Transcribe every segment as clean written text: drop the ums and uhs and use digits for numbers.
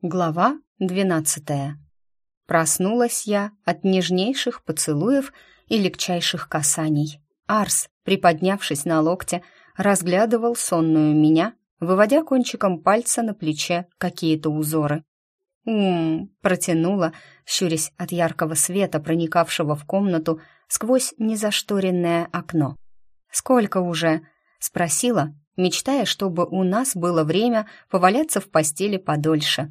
Глава 12. Проснулась я от нежнейших поцелуев и легчайших касаний. Арс, приподнявшись на локте, разглядывал сонную меня, выводя кончиком пальца на плече какие-то узоры. Протянула, щурясь от яркого света, проникавшего в комнату сквозь незашторенное окно. «Сколько уже?» — спросила, мечтая, чтобы у нас было время поваляться в постели подольше.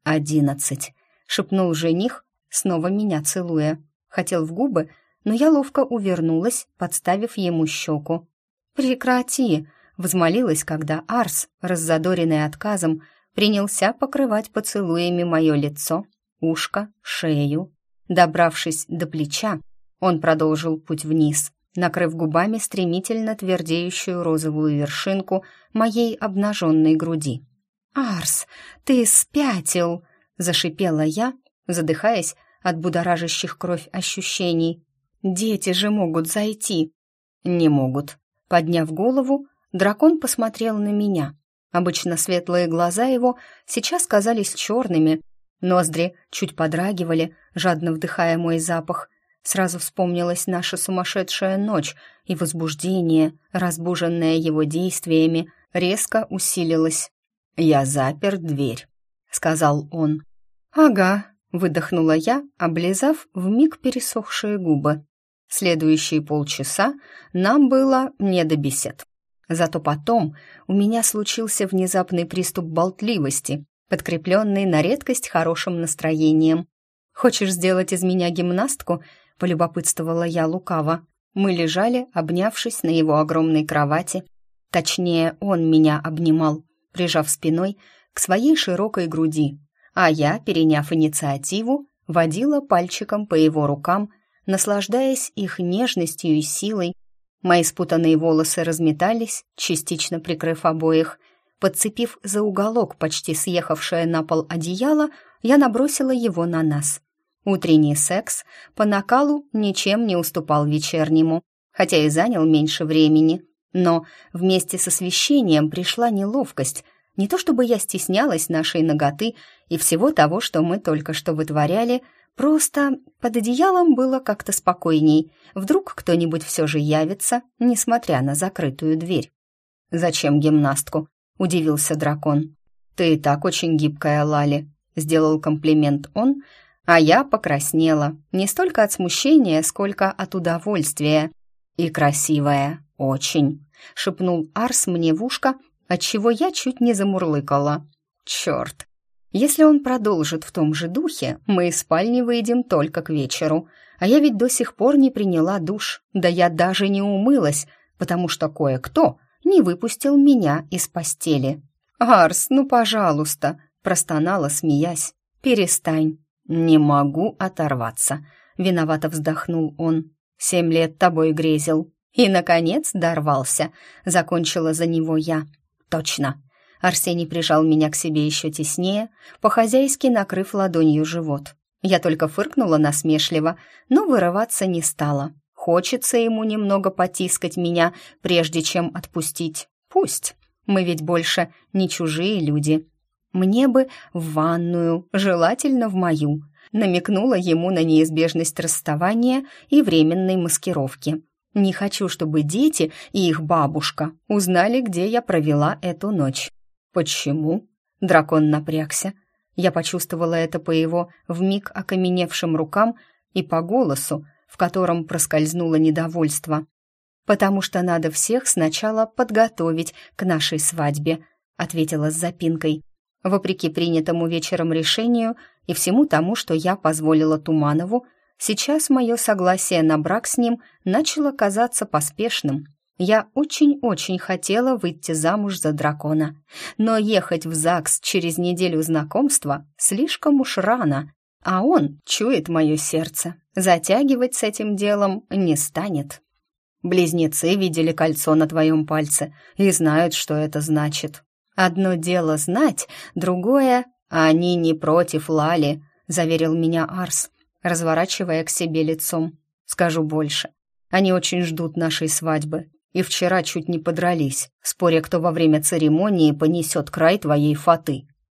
11, шепнул жених, снова меня целуя. Хотел в губы, но я ловко увернулась, подставив ему щеку. «Прекрати!» — взмолилась, когда Арс, раззадоренный отказом, принялся покрывать поцелуями мое лицо, ушко, шею. Добравшись до плеча, он продолжил путь вниз, накрыв губами стремительно твердеющую розовую вершинку моей обнаженной груди. «Арс, ты спятил!» — зашипела я, задыхаясь от будоражащих кровь ощущений. «Дети же могут зайти!» «Не могут!» Подняв голову, дракон посмотрел на меня. Обычно светлые глаза его сейчас казались черными, ноздри чуть подрагивали, жадно вдыхая мой запах. Сразу вспомнилась наша сумасшедшая ночь, и возбуждение, разбуженное его действиями, резко усилилось. «Я запер дверь», — сказал он. «Ага», — выдохнула я, облизав вмиг пересохшие губы. Следующие полчаса нам было не до бесед. Зато потом у меня случился внезапный приступ болтливости, подкрепленный на редкость хорошим настроением. «Хочешь сделать из меня гимнастку?» — полюбопытствовала я лукаво. Мы лежали, обнявшись на его огромной кровати. Точнее, он меня обнимал, прижав спиной к своей широкой груди, а я, переняв инициативу, водила пальчиком по его рукам, наслаждаясь их нежностью и силой. Мои спутанные волосы разметались, частично прикрыв обоих. Подцепив за уголок почти съехавшее на пол одеяло, я набросила его на нас. Утренний секс по накалу ничем не уступал вечернему, хотя и занял меньше времени. Но вместе с освещением пришла неловкость. Не то чтобы я стеснялась нашей наготы и всего того, что мы только что вытворяли, просто под одеялом было как-то спокойней. Вдруг кто-нибудь все же явится, несмотря на закрытую дверь. «Зачем гимнастку?» — удивился дракон. «Ты и так очень гибкая, Лали», — сделал комплимент он, а я покраснела, не столько от смущения, сколько от удовольствия. «И красивая, очень», — шепнул Арс мне в ушко, отчего я чуть не замурлыкала. «Черт! Если он продолжит в том же духе, мы из спальни выйдем только к вечеру, а я ведь до сих пор не приняла душ, да я даже не умылась, потому что кое-кто не выпустил меня из постели». «Арс, ну, пожалуйста», — простонала, смеясь. «Перестань». «Не могу оторваться», — виновато вздохнул он. 7 лет тобой грезил. И, наконец, дорвался. Закончила за него я. Точно. Арсений прижал меня к себе еще теснее, по-хозяйски накрыв ладонью живот. Я только фыркнула насмешливо, но вырываться не стала. Хочется ему немного потискать меня, прежде чем отпустить. Пусть. Мы ведь больше не чужие люди. Мне бы в ванную, желательно в мою. Намекнула ему на неизбежность расставания и временной маскировки. Не хочу, чтобы дети и их бабушка узнали, где я провела эту ночь. «Почему?» — дракон напрягся. Я почувствовала это по его вмиг окаменевшим рукам и по голосу, в котором проскользнуло недовольство. «Потому что надо всех сначала подготовить к нашей свадьбе», — ответила с запинкой. Вопреки принятому вечером решению и всему тому, что я позволила Туманову, сейчас мое согласие на брак с ним начало казаться поспешным. Я очень-очень хотела выйти замуж за дракона, но ехать в ЗАГС через неделю знакомства слишком уж рано, а он чует мое сердце. Затягивать с этим делом не станет. Близнецы видели кольцо на твоем пальце и знают, что это значит. Одно дело знать, другое — они не против Лали, заверил меня Арс, разворачивая к себе лицом. Скажу больше. Они очень ждут нашей свадьбы. И вчера чуть не подрались, споря, кто во время церемонии понесет край твоей фаты.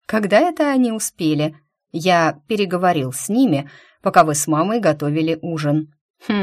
Когда это они успели? Я переговорил с ними, пока вы с мамой готовили ужин.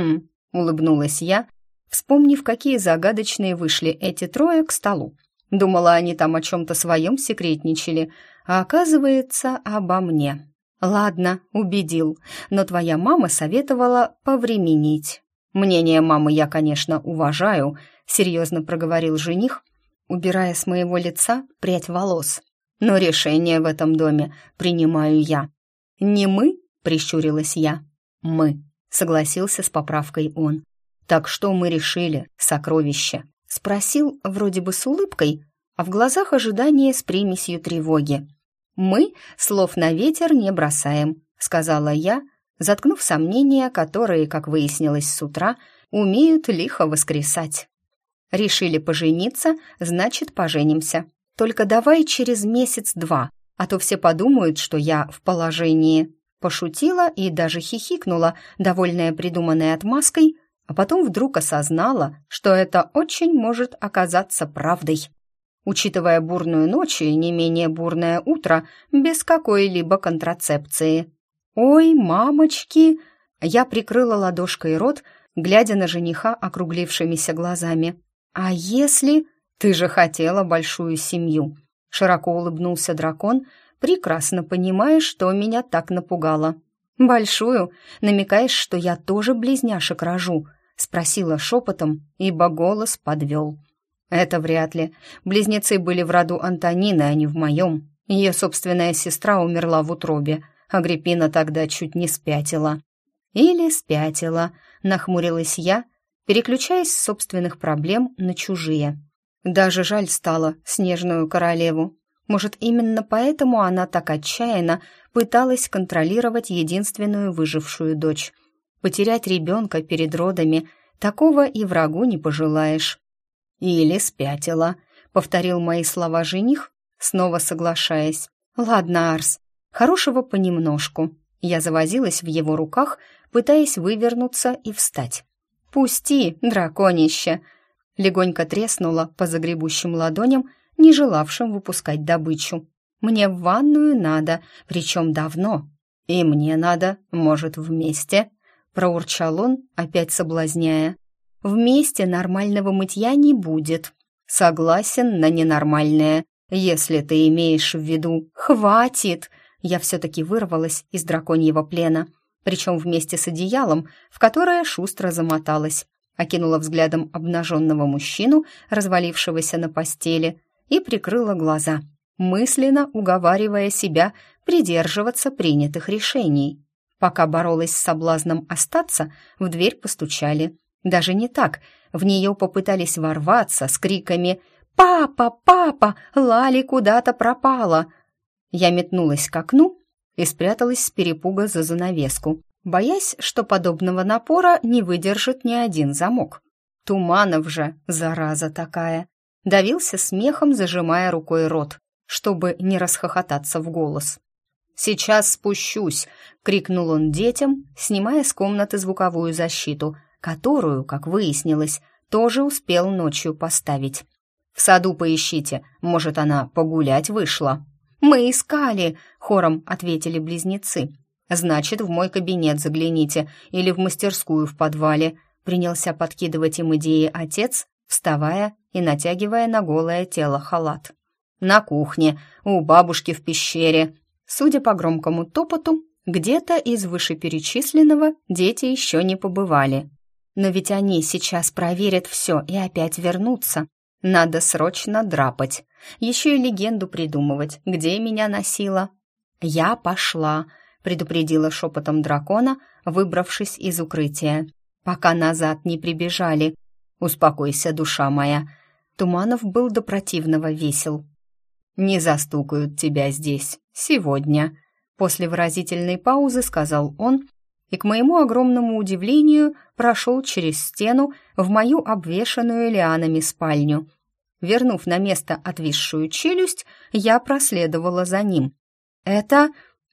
Улыбнулась я, вспомнив, какие загадочные вышли эти трое к столу. Думала, они там о чем-то своем секретничали, а оказывается, обо мне. Ладно, убедил, но твоя мама советовала повременить. Мнение мамы я, конечно, уважаю, серьезно проговорил жених, убирая с моего лица прядь волос. Но решение в этом доме принимаю я. Не мы, прищурилась я. Мы, согласился с поправкой он. Так что мы решили, сокровище? Спросил вроде бы с улыбкой, а в глазах ожидание с примесью тревоги. «Мы слов на ветер не бросаем», — сказала я, заткнув сомнения, которые, как выяснилось с утра, умеют лихо воскресать. «Решили пожениться, значит, поженимся. Только давай через месяц-два, а то все подумают, что я в положении». Пошутила и даже хихикнула, довольная придуманной отмазкой, а потом вдруг осознала, что это очень может оказаться правдой. Учитывая бурную ночь и не менее бурное утро без какой-либо контрацепции. «Ой, мамочки!» Я прикрыла ладошкой рот, глядя на жениха округлившимися глазами. «А если...» «Ты же хотела большую семью!» Широко улыбнулся дракон, прекрасно понимая, что меня так напугало. «Большую? Намекаешь, что я тоже близняшек рожу?» Спросила шепотом, ибо голос подвел. «Это вряд ли. Близнецы были в роду Антонины, а не в моем. Ее собственная сестра умерла в утробе. Агриппина тогда чуть не спятила». «Или спятила», — нахмурилась я, переключаясь с собственных проблем на чужие. Даже жаль стало снежную королеву. Может, именно поэтому она так отчаянно пыталась контролировать единственную выжившую дочь. Потерять ребенка перед родами — такого и врагу не пожелаешь. «Или спятила», — повторил мои слова жених, снова соглашаясь. «Ладно, Арс, хорошего понемножку». Я завозилась в его руках, пытаясь вывернуться и встать. «Пусти, драконище!» Легонько треснула по загребущим ладоням, не желавшим выпускать добычу. «Мне в ванную надо, причем давно. И мне надо, может, вместе?» Проурчал он, опять соблазняя. «Вместе нормального мытья не будет. Согласен на ненормальное, если ты имеешь в виду «хватит». Я все-таки вырвалась из драконьего плена, причем вместе с одеялом, в которое шустро замоталась, окинула взглядом обнаженного мужчину, развалившегося на постели, и прикрыла глаза, мысленно уговаривая себя придерживаться принятых решений. Пока боролась с соблазном остаться, в дверь постучали. Даже не так, в нее попытались ворваться с криками «Папа! Папа! Лали куда-то пропала!». Я метнулась к окну и спряталась с перепуга за занавеску, боясь, что подобного напора не выдержит ни один замок. Туманов же, зараза такая, давился смехом, зажимая рукой рот, чтобы не расхохотаться в голос. «Сейчас спущусь!» — крикнул он детям, снимая с комнаты звуковую защиту, которую, как выяснилось, тоже успел ночью поставить. «В саду поищите, может, она погулять вышла». «Мы искали!» — хором ответили близнецы. «Значит, в мой кабинет загляните или в мастерскую в подвале», — принялся подкидывать им идеи отец, вставая и натягивая на голое тело халат. «На кухне, у бабушки в пещере». Судя по громкому топоту, где-то из вышеперечисленного дети еще не побывали. Но ведь они сейчас проверят все и опять вернутся. Надо срочно драпать. Еще и легенду придумывать, где меня носило. «Я пошла», — предупредила шепотом дракона, выбравшись из укрытия. «Пока назад не прибежали. Успокойся, душа моя». Туманов был до противного весел. «Не застукают тебя здесь сегодня», — после выразительной паузы сказал он, и, к моему огромному удивлению, прошел через стену в мою обвешанную лианами спальню. Вернув на место отвисшую челюсть, я проследовала за ним. «Это...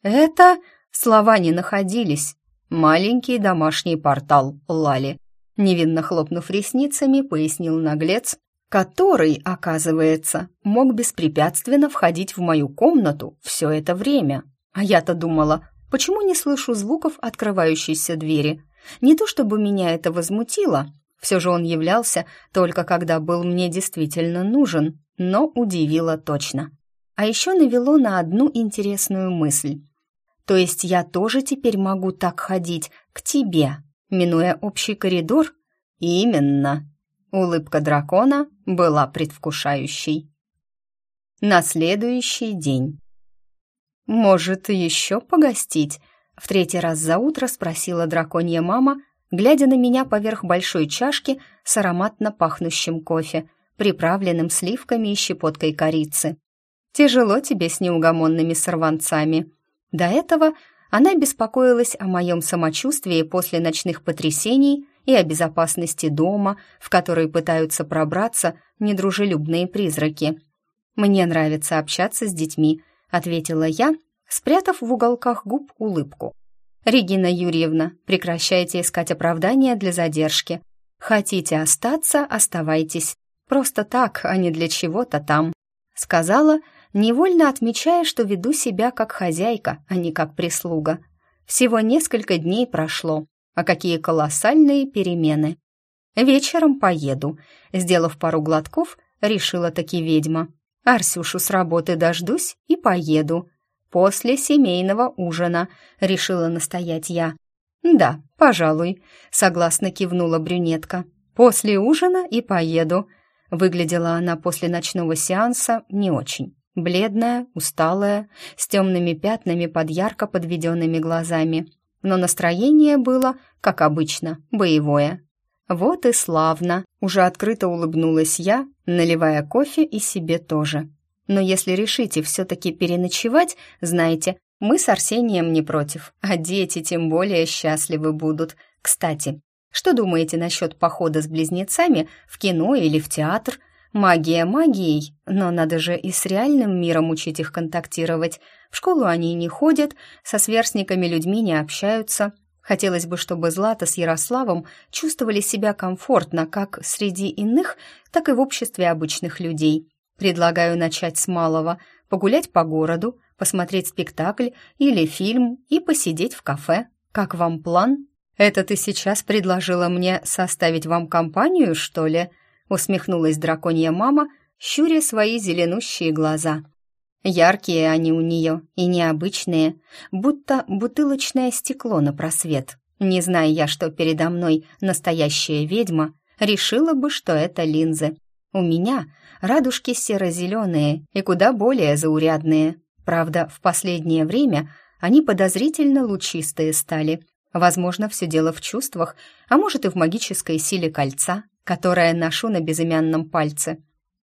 Слова не находились. Маленький домашний портал, Лали», — невинно хлопнув ресницами, пояснил наглец, который, оказывается, мог беспрепятственно входить в мою комнату все это время. А я-то думала, почему не слышу звуков открывающейся двери? Не то чтобы меня это возмутило, все же он являлся только когда был мне действительно нужен, но удивило точно. А еще навело на одну интересную мысль. То есть я тоже теперь могу так ходить к тебе, минуя общий коридор? Именно. Улыбка дракона была предвкушающей. На следующий день. «Может, еще погостить?» — в третий раз за утро спросила драконья мама, глядя на меня поверх большой чашки с ароматно пахнущим кофе, приправленным сливками и щепоткой корицы. «Тяжело тебе с неугомонными сорванцами». До этого она беспокоилась о моем самочувствии после ночных потрясений и о безопасности дома, в который пытаются пробраться недружелюбные призраки. «Мне нравится общаться с детьми», — ответила я, спрятав в уголках губ улыбку. «Регина Юрьевна, прекращайте искать оправдания для задержки. Хотите остаться — оставайтесь. Просто так, а не для чего-то там», — сказала, невольно отмечая, что веду себя как хозяйка, а не как прислуга. Всего несколько дней прошло, а какие колоссальные перемены. «Вечером поеду», — сделав пару глотков, решила таки ведьма. «Арсюшу с работы дождусь и поеду. После семейного ужина», — решила настоять я. «Да, пожалуй», — согласно кивнула брюнетка. «После ужина и поеду». Выглядела она после ночного сеанса не очень. Бледная, усталая, с темными пятнами под ярко подведенными глазами. Но настроение было, как обычно, боевое. «Вот и славно!» — уже открыто улыбнулась я, наливая кофе и себе тоже. «Но если решите все-таки переночевать, знайте, мы с Арсением не против, а дети тем более счастливы будут. Кстати, что думаете насчет похода с близнецами в кино или в театр? Магия магией, но надо же и с реальным миром учить их контактировать. В школу они не ходят, со сверстниками людьми не общаются. Хотелось бы, чтобы Злата с Ярославом чувствовали себя комфортно как среди иных, так и в обществе обычных людей. Предлагаю начать с малого, погулять по городу, посмотреть спектакль или фильм и посидеть в кафе. Как вам план? Это ты сейчас предложила мне составить вам компанию, что ли?» Усмехнулась драконья мама, щуря свои зеленущие глаза. Яркие они у нее и необычные, будто бутылочное стекло на просвет. Не зная я, что передо мной настоящая ведьма, решила бы, что это линзы. У меня радужки серо-зеленые и куда более заурядные. Правда, в последнее время они подозрительно лучистые стали. Возможно, все дело в чувствах, а может и в магической силе кольца, которое ношу на безымянном пальце.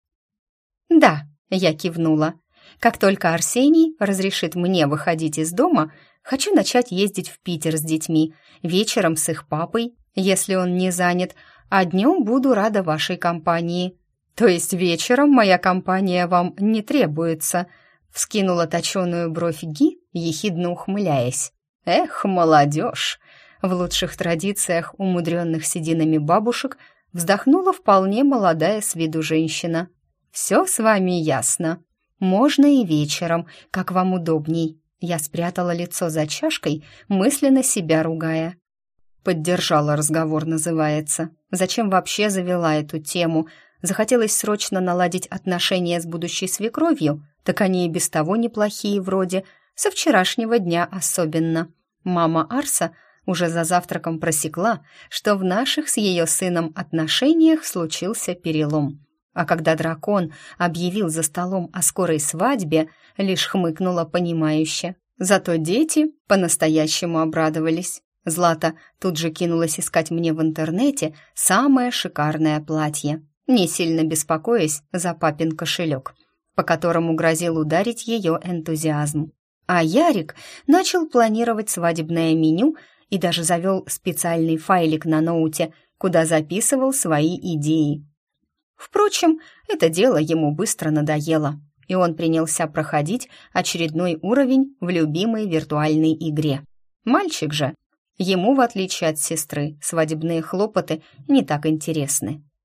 «Да», — я кивнула. «Как только Арсений разрешит мне выходить из дома, хочу начать ездить в Питер с детьми, вечером с их папой, если он не занят, а днем буду рада вашей компании». «То есть вечером моя компания вам не требуется?» — вскинула точеную бровь Ги, ехидно ухмыляясь. «Эх, молодежь!» В лучших традициях умудренных сединами бабушек вздохнула вполне молодая с виду женщина. «Все с вами ясно. Можно и вечером, как вам удобней». Я спрятала лицо за чашкой, мысленно себя ругая. Поддержала разговор, называется. Зачем вообще завела эту тему? Захотелось срочно наладить отношения с будущей свекровью, так они и без того неплохие вроде, со вчерашнего дня особенно. Мама Арса уже за завтраком просекла, что в наших с ее сыном отношениях случился перелом. А когда дракон объявил за столом о скорой свадьбе, лишь хмыкнула понимающе. Зато дети по-настоящему обрадовались. Злата тут же кинулась искать мне в интернете самое шикарное платье, не сильно беспокоясь за папин кошелек, по которому грозил ударить ее энтузиазм. А Ярик начал планировать свадебное меню и даже завел специальный файлик на ноуте, куда записывал свои идеи. Впрочем, это дело ему быстро надоело, и он принялся проходить очередной уровень в любимой виртуальной игре. Мальчик же, ему, в отличие от сестры, свадебные хлопоты не так интересны.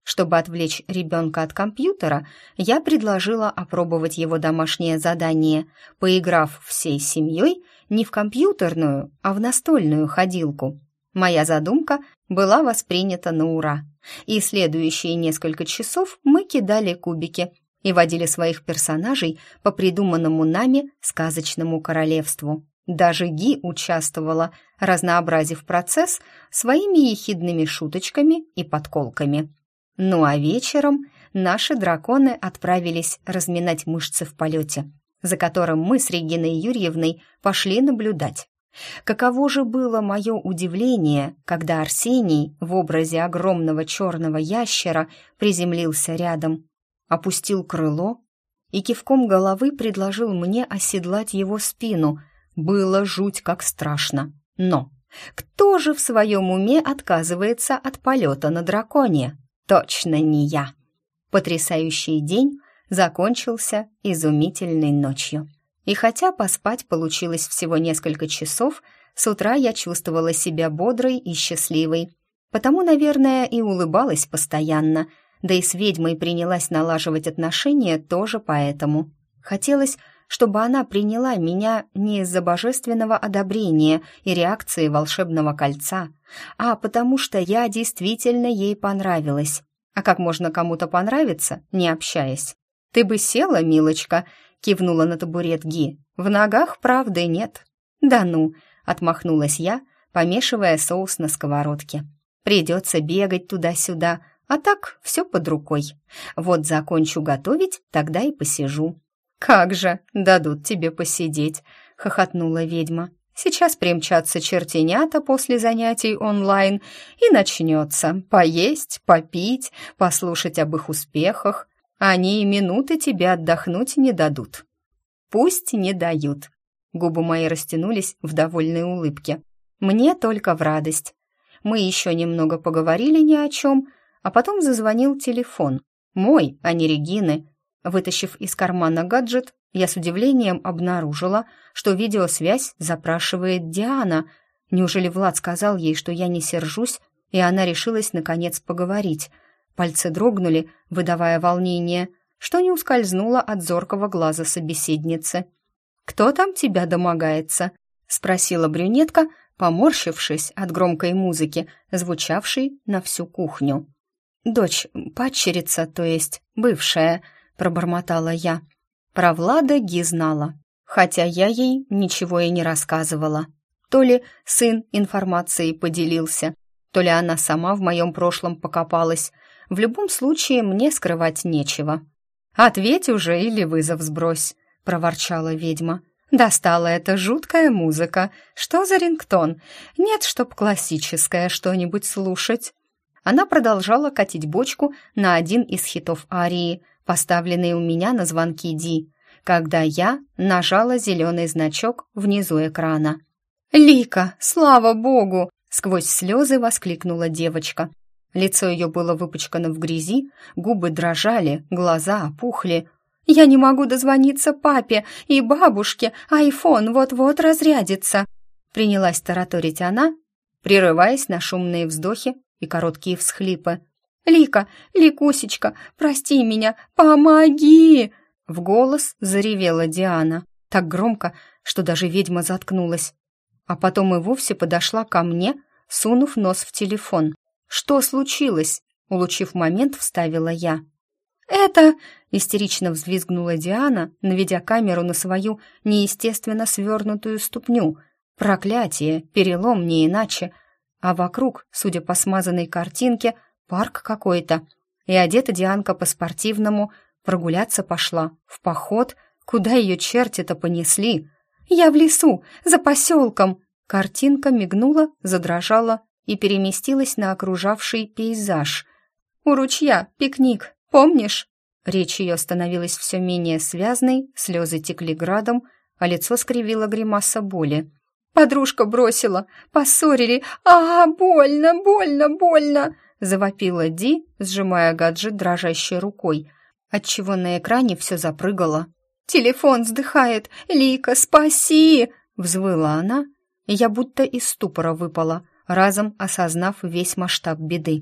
Чтобы отвлечь ребенка от компьютера, я предложила опробовать его домашнее задание, поиграв всей семьей не в компьютерную, а в настольную ходилку. Моя задумка была воспринята на ура, и следующие несколько часов мы кидали кубики и водили своих персонажей по придуманному нами сказочному королевству. Даже Ги участвовала, разнообразив процесс своими ехидными шуточками и подколками. Ну а вечером наши драконы отправились разминать мышцы в полете, за которым мы с Региной Юрьевной пошли наблюдать. Каково же было мое удивление, когда Арсений в образе огромного черного ящера приземлился рядом, опустил крыло и кивком головы предложил мне оседлать его спину. Было жуть как страшно. Но кто же в своем уме отказывается от полета на драконе? Точно не я. Потрясающий день закончился изумительной ночью. И хотя поспать получилось всего несколько часов, с утра я чувствовала себя бодрой и счастливой. Потому, наверное, и улыбалась постоянно, да и с ведьмой принялась налаживать отношения тоже поэтому. Хотелось, чтобы она приняла меня не из-за божественного одобрения и реакции волшебного кольца, а потому что я действительно ей понравилась. А как можно кому-то понравиться, не общаясь? «Ты бы села, милочка», — кивнула на табурет Ги. «В ногах правды нет». «Да ну», — отмахнулась я, помешивая соус на сковородке. «Придется бегать туда-сюда, а так все под рукой. Вот закончу готовить, тогда и посижу». «Как же, дадут тебе посидеть», — хохотнула ведьма. «Сейчас примчатся чертенята после занятий онлайн, и начнется поесть, попить, послушать об их успехах. Они и минуты тебе отдохнуть не дадут». «Пусть не дают». Губы мои растянулись в довольной улыбке. «Мне только в радость». Мы еще немного поговорили ни о чем, а потом зазвонил телефон. Мой, а не Регины. Вытащив из кармана гаджет, я с удивлением обнаружила, что видеосвязь запрашивает Диана. Неужели Влад сказал ей, что я не сержусь, и она решилась наконец поговорить? Пальцы дрогнули, выдавая волнение, что не ускользнуло от зоркого глаза собеседницы. «Кто там тебя домогается?» — спросила брюнетка, поморщившись от громкой музыки, звучавшей на всю кухню. «Дочь, падчерица, то есть бывшая», — пробормотала я. Про Влада Ги знала, хотя я ей ничего и не рассказывала. То ли сын информацией поделился, то ли она сама в моем прошлом покопалась. В любом случае мне скрывать нечего. «Ответь уже или вызов сбрось», — проворчала ведьма. «Достала эта жуткая музыка. Что за рингтон? Нет, чтоб классическое что-нибудь слушать». Она продолжала катить бочку на один из хитов арии, поставленный у меня на звонки Ди, когда я нажала зеленый значок внизу экрана. «Лика, слава богу!» — сквозь слезы воскликнула девочка. Лицо ее было выпачкано в грязи, губы дрожали, глаза опухли. «Я не могу дозвониться папе и бабушке, айфон вот-вот разрядится!» Принялась тараторить она, прерываясь на шумные вздохи и короткие всхлипы. «Лика, Ликусечка, прости меня, помоги!» В голос заревела Диана, так громко, что даже ведьма заткнулась. А потом и вовсе подошла ко мне, сунув нос в телефон. «Что случилось?» — улучив момент, вставила я. «Это...» — истерично взвизгнула Диана, наведя камеру на свою неестественно свернутую ступню. «Проклятие, перелом не иначе!» А вокруг, судя по смазанной картинке, парк какой-то. И одета Дианка по-спортивному, прогуляться пошла, в поход, куда ее черти-то понесли. «Я в лесу, за поселком!» Картинка мигнула, задрожала и переместилась на окружавший пейзаж. «У ручья пикник, помнишь?» Речь ее становилась все менее связной, слезы текли градом, а лицо скривило гримаса боли. «Подружка бросила, поссорили, больно, больно, больно!» Завопила Ди, сжимая гаджет дрожащей рукой, отчего на экране все запрыгало. «Телефон вздыхает! Лика, спаси!» Взвыла она, и я будто из ступора выпала, разом осознав весь масштаб беды.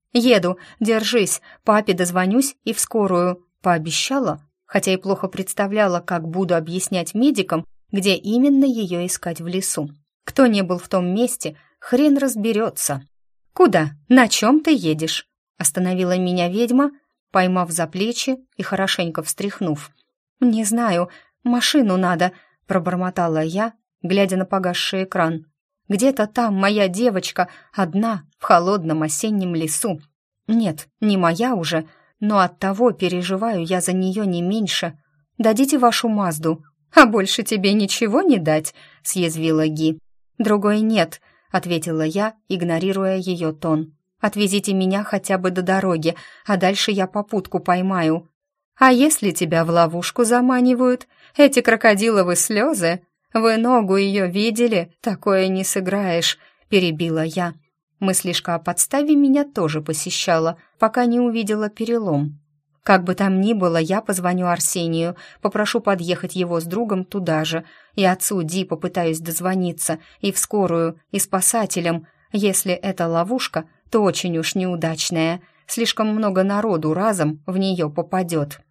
«Еду, держись, папе дозвонюсь и в скорую», — пообещала, хотя и плохо представляла, как буду объяснять медикам, где именно ее искать в лесу. Кто не был в том месте, хрен разберется. «Куда? На чем ты едешь?» — остановила меня ведьма, поймав за плечи и хорошенько встряхнув. «Не знаю, машину надо», — пробормотала я, глядя на погасший экран. «Где-то там моя девочка, одна, в холодном осеннем лесу. Нет, не моя уже, но оттого переживаю я за нее не меньше. Дадите вашу Мазду». «А больше тебе ничего не дать?» — съязвила Ги. «Другой нет», — ответила я, игнорируя ее тон. «Отвезите меня хотя бы до дороги, а дальше я попутку поймаю». «А если тебя в ловушку заманивают? Эти крокодиловы слезы? Вы ногу ее видели? Такое не сыграешь», — перебила я. Мыслишка о подставе меня тоже посещала, пока не увидела перелом. Как бы там ни было, я позвоню Арсению, попрошу подъехать его с другом туда же, и отцу Ди попытаюсь дозвониться, и в скорую, и спасателям. Если это ловушка, то очень уж неудачная. Слишком много народу разом в нее попадет.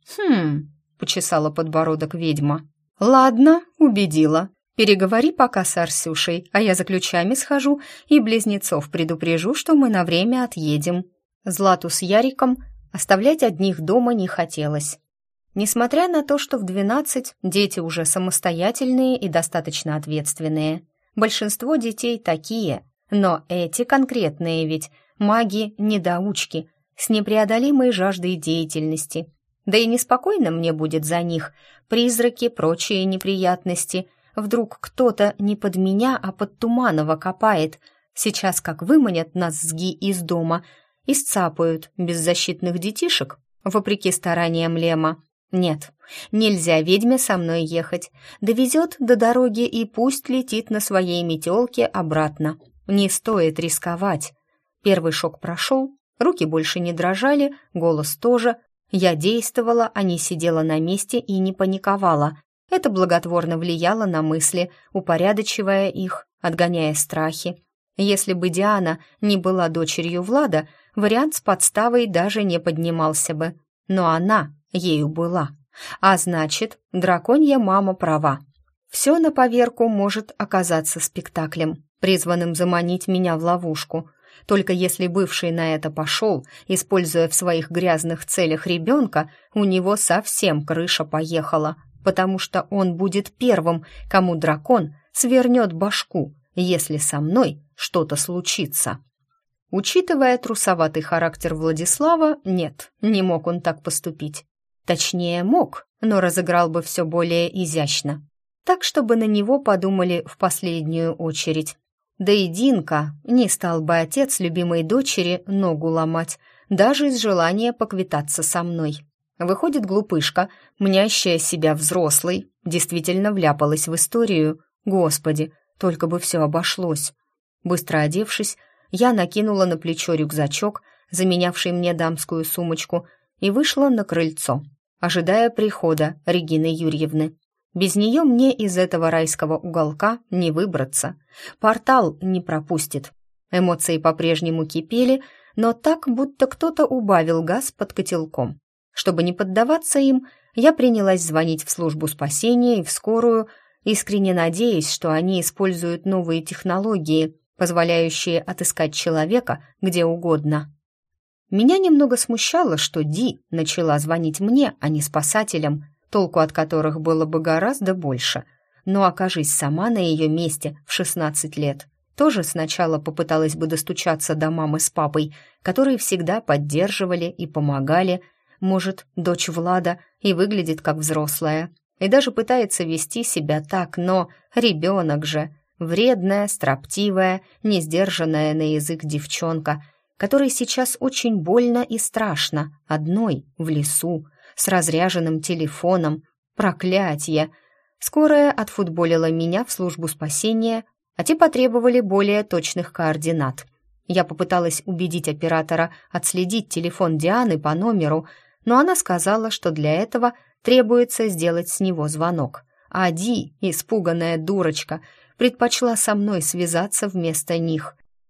Почесала подбородок ведьма. «Ладно, убедила. Переговори пока с Арсюшей, а я за ключами схожу и близнецов предупрежу, что мы на время отъедем». Злату с Яриком оставлять одних дома не хотелось. Несмотря на то, что в 12 дети уже самостоятельные и достаточно ответственные. Большинство детей такие, но эти конкретные ведь маги-недоучки с непреодолимой жаждой деятельности. Да и неспокойно мне будет за них. Призраки, прочие неприятности. Вдруг кто-то не под меня, а под Туманова копает. Сейчас как выманят нас с Ги из дома и сцапают беззащитных детишек, вопреки стараниям Лема. Нет, нельзя ведьме со мной ехать. Довезет до дороги и пусть летит на своей метелке обратно. Не стоит рисковать. Первый шок прошел, руки больше не дрожали, голос тоже. Я действовала, а не сидела на месте и не паниковала. Это благотворно влияло на мысли, упорядочивая их, отгоняя страхи. Если бы Диана не была дочерью Влада, вариант с подставой даже не поднимался бы. Но она ею была. А значит, драконья мама права. Все на поверку может оказаться спектаклем, призванным заманить меня в ловушку. Только если бывший на это пошел, используя в своих грязных целях ребенка, у него совсем крыша поехала, потому что он будет первым, кому дракон свернет башку, если со мной что-то случится. Учитывая трусоватый характер Владислава, нет, не мог он так поступить. Точнее, мог, но разыграл бы все более изящно. Так, чтобы на него подумали в последнюю очередь. Да и Динка не стал бы отец любимой дочери ногу ломать, даже из желания поквитаться со мной. Выходит, глупышка, мнящая себя взрослой, действительно вляпалась в историю. Господи, только бы все обошлось. Быстро одевшись, я накинула на плечо рюкзачок, заменявший мне дамскую сумочку, и вышла на крыльцо, ожидая прихода Регины Юрьевны. Без нее мне из этого райского уголка не выбраться. Портал не пропустит. Эмоции по-прежнему кипели, но так, будто кто-то убавил газ под котелком. Чтобы не поддаваться им, я принялась звонить в службу спасения и в скорую, искренне надеясь, что они используют новые технологии, позволяющие отыскать человека где угодно. Меня немного смущало, что Ди начала звонить мне, а не спасателям, толку от которых было бы гораздо больше. Но окажись сама на ее месте в 16 лет, тоже сначала попыталась бы достучаться до мамы с папой, которые всегда поддерживали и помогали. Может, дочь Влада и выглядит как взрослая, и даже пытается вести себя так, но ребенок же, вредная, строптивая, несдержанная на язык девчонка, которой сейчас очень больно и страшно, одной, в лесу, с разряженным телефоном. Проклятье! Скорая отфутболила меня в службу спасения, а те потребовали более точных координат. Я попыталась убедить оператора отследить телефон Дианы по номеру, но она сказала, что для этого требуется сделать с него звонок. А Ди, испуганная дурочка, предпочла со мной связаться вместо них.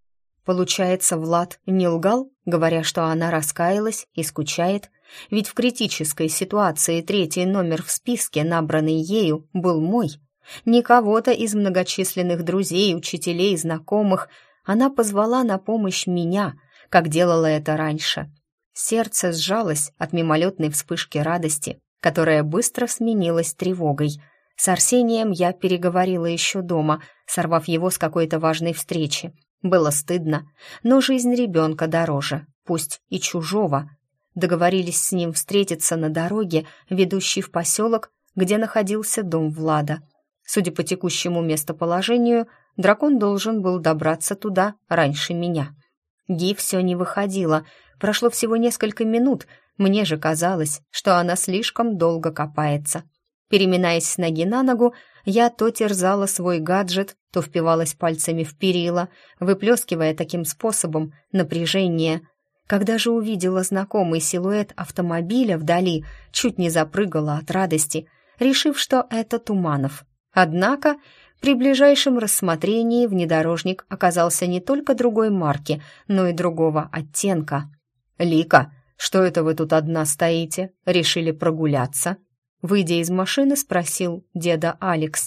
Получается, Влад не лгал, говоря, что она раскаялась и скучает, ведь в критической ситуации третий номер в списке, набранный ею, был мой. Не кого-то из многочисленных друзей, учителей, знакомых. Она позвала на помощь меня, как делала это раньше. Сердце сжалось от мимолетной вспышки радости, которая быстро сменилась тревогой. С Арсением я переговорила еще дома, сорвав его с какой-то важной встречи. Было стыдно, но жизнь ребенка дороже, пусть и чужого. Договорились с ним встретиться на дороге, ведущей в поселок, где находился дом Влада. Судя по текущему местоположению, дракон должен был добраться туда раньше меня. Ги все не выходила, прошло всего несколько минут, мне же казалось, что она слишком долго копается. Переминаясь с ноги на ногу, я то терзала свой гаджет, то впивалась пальцами в перила, выплескивая таким способом напряжение. Когда же увидела знакомый силуэт автомобиля вдали, чуть не запрыгала от радости, решив, что это Туманов. Однако при ближайшем рассмотрении внедорожник оказался не только другой марки, но и другого оттенка. «Лика, что это вы тут одна стоите? Решили прогуляться?» Выйдя из машины, спросил деда Алекс.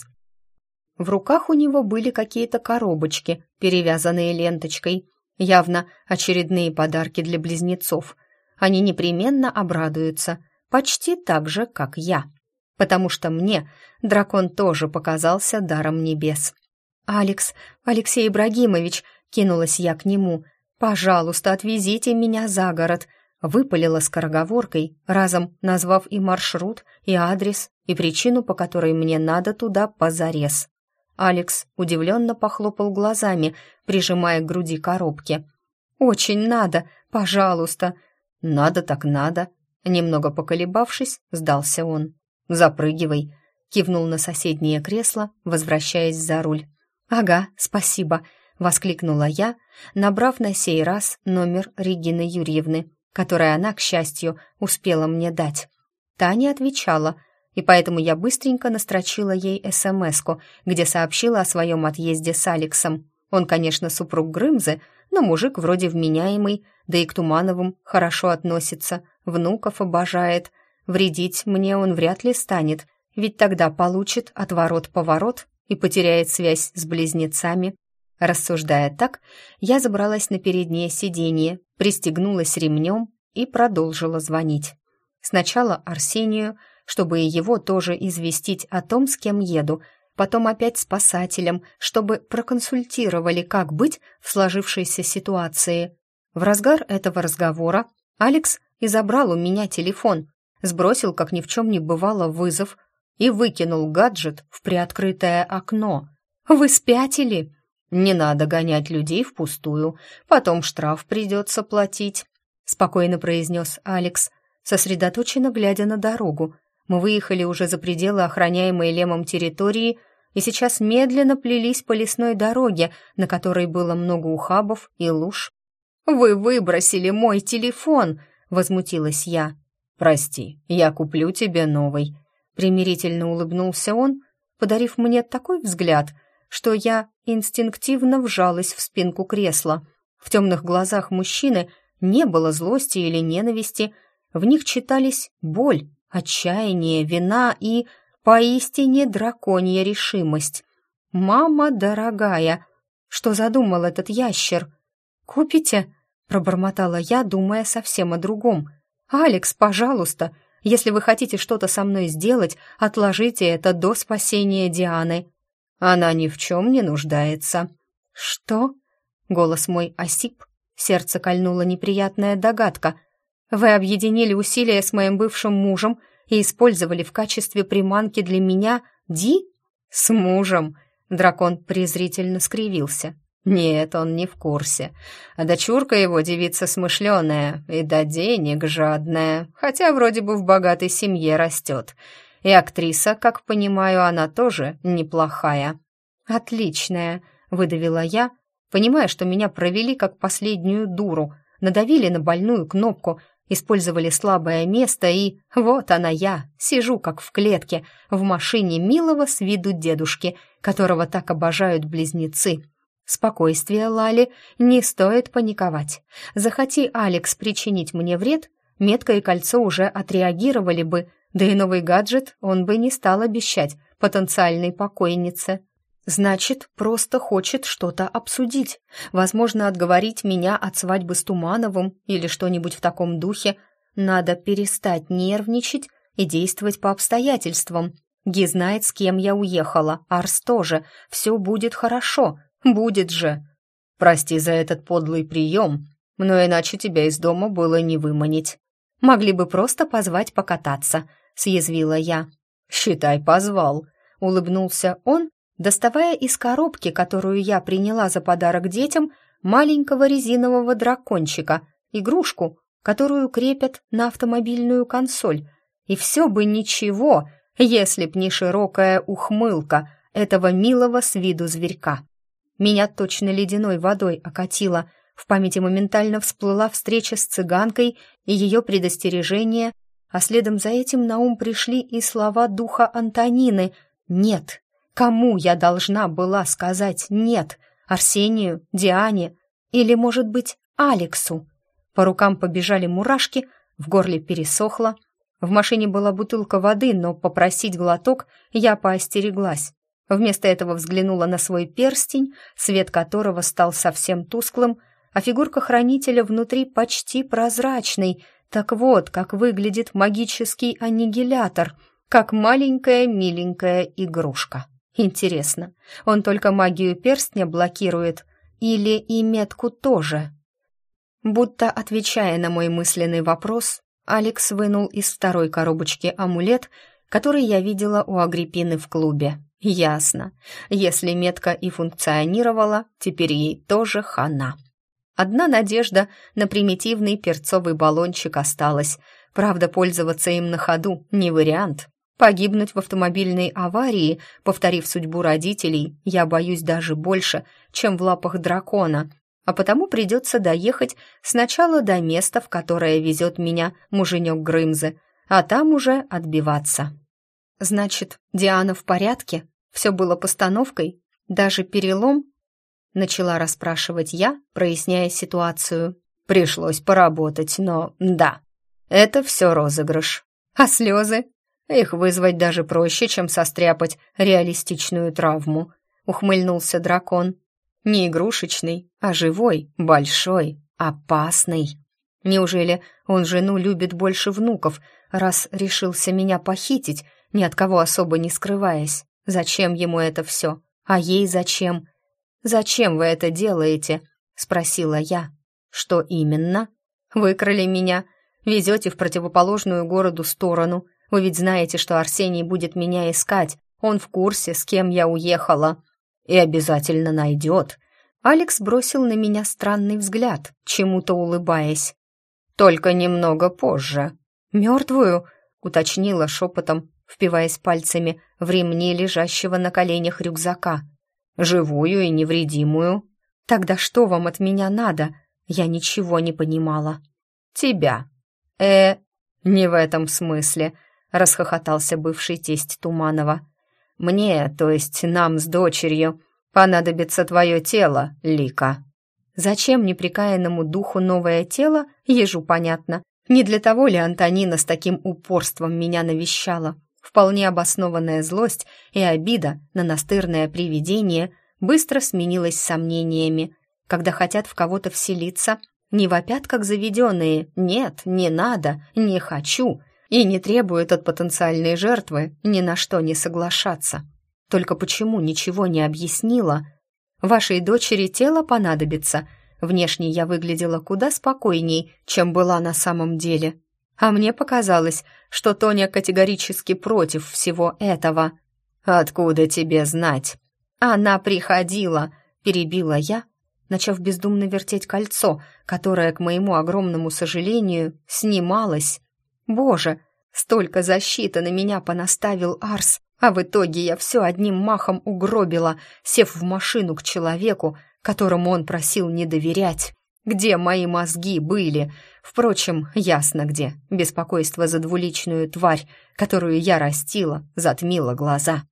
В руках у него были какие-то коробочки, перевязанные ленточкой. Явно очередные подарки для близнецов. Они непременно обрадуются, почти так же, как я. Потому что мне дракон тоже показался даром небес. «Алекс, Алексей Ибрагимович», — кинулась я к нему, — «пожалуйста, отвезите меня за город», — выпалила скороговоркой, разом назвав и маршрут, и адрес, и причину, по которой мне надо туда позарез. Алекс удивленно похлопал глазами, прижимая к груди коробки. «Очень надо, пожалуйста». «Надо так надо», — немного поколебавшись, сдался он. «Запрыгивай», — кивнул на соседнее кресло, возвращаясь за руль. «Ага, спасибо», — воскликнула я, набрав на сей раз номер Регины Юрьевны, который она, к счастью, успела мне дать. Та не отвечала, и поэтому я быстренько настрочила ей смс-ку, где сообщила о своем отъезде с Алексом. Он, конечно, супруг Грымзы, но мужик вроде вменяемый, да и к Тумановым хорошо относится, внуков обожает. Вредить мне он вряд ли станет, ведь тогда получит отворот-поворот и потеряет связь с близнецами. Рассуждая так, я забралась на переднее сиденье, пристегнулась ремнем и продолжила звонить. Сначала Арсению, чтобы и его тоже известить о том, с кем еду, потом опять спасателям, чтобы проконсультировали, как быть в сложившейся ситуации. В разгар этого разговора Алекс и забрал у меня телефон, сбросил, как ни в чем не бывало, вызов и выкинул гаджет в приоткрытое окно. «Вы спятили?» «Не надо гонять людей впустую, потом штраф придется платить», — спокойно произнес Алекс, сосредоточенно глядя на дорогу. Мы выехали уже за пределы охраняемой Лемом территории и сейчас медленно плелись по лесной дороге, на которой было много ухабов и луж. «Вы выбросили мой телефон!» — возмутилась я. «Прости, я куплю тебе новый», — примирительно улыбнулся он, подарив мне такой взгляд, что я инстинктивно вжалась в спинку кресла. В темных глазах мужчины не было злости или ненависти, в них читались боль, отчаяние, вина и поистине драконья решимость. «Мама дорогая, что задумал этот ящер?» «Купите?» — пробормотала я, думая совсем о другом. «Алекс, пожалуйста, если вы хотите что-то со мной сделать, отложите это до спасения Дианы». «Она ни в чем не нуждается». «Что?» — голос мой осип, сердце кольнула неприятная догадка. «Вы объединили усилия с моим бывшим мужем и использовали в качестве приманки для меня Ди?» «С мужем?» — дракон презрительно скривился. «Нет, он не в курсе. А дочурка его девица смышленая и до денег жадная, хотя вроде бы в богатой семье растет. И актриса, как понимаю, она тоже неплохая». «Отличная», — выдавила я, понимая, что меня провели как последнюю дуру, надавили на больную кнопку, использовали слабое место, и вот она я, сижу как в клетке, в машине милого с виду дедушки, которого так обожают близнецы. Спокойствие, Лали, не стоит паниковать. Захоти Алекс причинить мне вред, метка и кольцо уже отреагировали бы, да и новый гаджет он бы не стал обещать потенциальной покойнице. Значит, просто хочет что-то обсудить, возможно, отговорить меня от свадьбы с Тумановым или что-нибудь в таком духе. Надо перестать нервничать и действовать по обстоятельствам. Ги знает, с кем я уехала, Арс тоже. Все будет хорошо, будет же. Прости за этот подлый прием, но иначе тебя из дома было не выманить. Могли бы просто позвать покататься, съязвила я. Считай, позвал, улыбнулся он, доставая из коробки, которую я приняла за подарок детям, маленького резинового дракончика, игрушку, которую крепят на автомобильную консоль. И все бы ничего, если б не широкая ухмылка этого милого с виду зверька. Меня точно ледяной водой окатило. В памяти моментально всплыла встреча с цыганкой и ее предостережение, а следом за этим на ум пришли и слова духа Антонины. «Нет». Кому я должна была сказать «нет»? Арсению, Диане или, может быть, Алексу? По рукам побежали мурашки, в горле пересохло. В машине была бутылка воды, но попросить глоток я поостереглась. Вместо этого взглянула на свой перстень, свет которого стал совсем тусклым, а фигурка хранителя внутри почти прозрачной. Так вот, как выглядит магический аннигилятор, как маленькая миленькая игрушка. Интересно, он только магию перстня блокирует или и метку тоже? Будто отвечая на мой мысленный вопрос, Алекс вынул из второй коробочки амулет, который я видела у Агриппины в клубе. Ясно. Если метка и функционировала, теперь ей тоже хана. Одна надежда на примитивный перцовый баллончик осталась. Правда, пользоваться им на ходу не вариант. Погибнуть в автомобильной аварии, повторив судьбу родителей, я боюсь даже больше, чем в лапах дракона, а потому придется доехать сначала до места, в которое везет меня муженек Грымзы, а там уже отбиваться. Значит, Диана в порядке? Все было постановкой? Даже перелом? Начала расспрашивать я, проясняя ситуацию. Пришлось поработать, но да, это все розыгрыш. А слезы? Их вызвать даже проще, чем состряпать реалистичную травму, ухмыльнулся дракон. Не игрушечный, а живой, большой, опасный. Неужели он жену любит больше внуков, раз решился меня похитить, ни от кого особо не скрываясь? Зачем ему это все? А ей зачем? «Зачем вы это делаете?» — спросила я. «Что именно?» «Выкрали меня, везете в противоположную городу сторону. Вы ведь знаете, что Арсений будет меня искать. Он в курсе, с кем я уехала. И обязательно найдет». Алекс бросил на меня странный взгляд, чему-то улыбаясь. «Только немного позже». «Мертвую?» — уточнила шепотом, впиваясь пальцами в ремни лежащего на коленях рюкзака. «Живую и невредимую». «Тогда что вам от меня надо?» Я ничего не понимала. «Тебя». Не в этом смысле», — расхохотался бывший тесть Туманова. «Мне, то есть нам с дочерью, понадобится твое тело, Лика». Зачем непрекаянному духу новое тело, ежу понятно. Не для того ли Антонина с таким упорством меня навещала? Вполне обоснованная злость и обида на настырное привидение быстро сменилась сомнениями. Когда хотят в кого-то вселиться, не вопят, как заведенные «нет, не надо, не хочу» и не требуют от потенциальной жертвы ни на что не соглашаться. Только почему ничего не объяснила? Вашей дочери тело понадобится. Внешне я выглядела куда спокойней, чем была на самом деле. А мне показалось, что Тоня категорически против всего этого. «Откуда тебе знать?» «Она приходила», — перебила я, начав бездумно вертеть кольцо, которое, к моему огромному сожалению, снималось. «Боже, столько защиты на меня понаставил Арс, а в итоге я все одним махом угробила, сев в машину к человеку, которому он просил не доверять. Где мои мозги были? Впрочем, ясно где. Беспокойство за двуличную тварь, которую я растила, затмило глаза.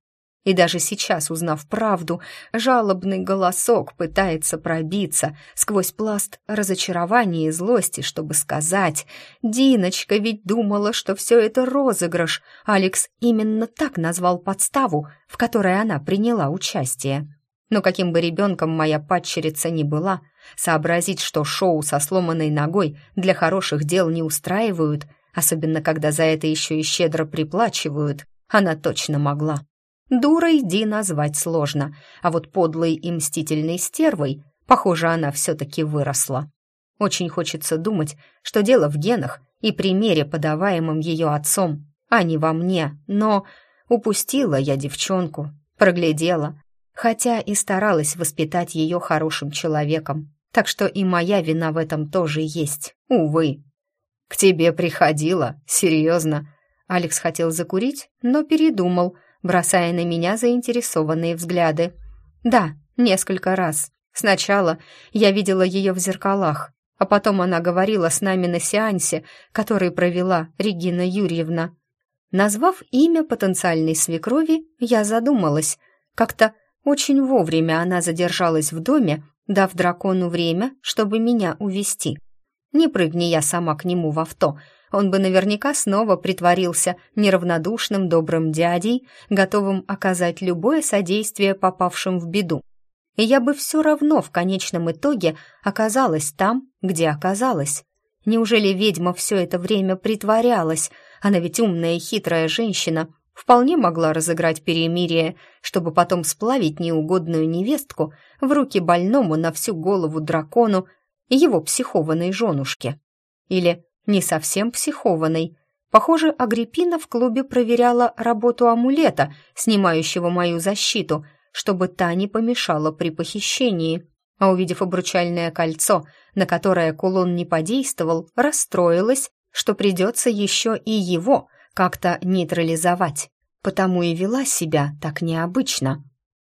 И даже сейчас, узнав правду, жалобный голосок пытается пробиться сквозь пласт разочарования и злости, чтобы сказать: «Диночка ведь думала, что все это розыгрыш. Алекс именно так назвал подставу, в которой она приняла участие». Но каким бы ребенком моя падчерица ни была, сообразить, что шоу со сломанной ногой для хороших дел не устраивают, особенно когда за это еще и щедро приплачивают, она точно могла. Дурой Ди назвать сложно, а вот подлой и мстительной стервой, похоже, она все-таки выросла. Очень хочется думать, что дело в генах и примере, подаваемом ее отцом, а не во мне, но упустила я девчонку, проглядела, хотя и старалась воспитать ее хорошим человеком, так что и моя вина в этом тоже есть, увы. «К тебе приходила? Серьезно?» Алекс хотел закурить, но передумал, бросая на меня заинтересованные взгляды. «Да, несколько раз. Сначала я видела ее в зеркалах, а потом она говорила с нами на сеансе, который провела Регина Юрьевна». Назвав имя потенциальной свекрови, я задумалась. Как-то очень вовремя она задержалась в доме, дав дракону время, чтобы меня увезти. Не прыгни я сама к нему в авто, он бы наверняка снова притворился неравнодушным добрым дядей, готовым оказать любое содействие попавшим в беду. И я бы все равно в конечном итоге оказалась там, где оказалась. Неужели ведьма все это время притворялась? Она ведь умная и хитрая женщина, вполне могла разыграть перемирие, чтобы потом сплавить неугодную невестку в руки больному на всю голову дракону и его психованной женушке. Или не совсем психованной. Похоже, Агриппина в клубе проверяла работу амулета, снимающего мою защиту, чтобы та не помешала при похищении. А увидев обручальное кольцо, на которое кулон не подействовал, расстроилась, что придется еще и его как-то нейтрализовать. Потому и вела себя так необычно.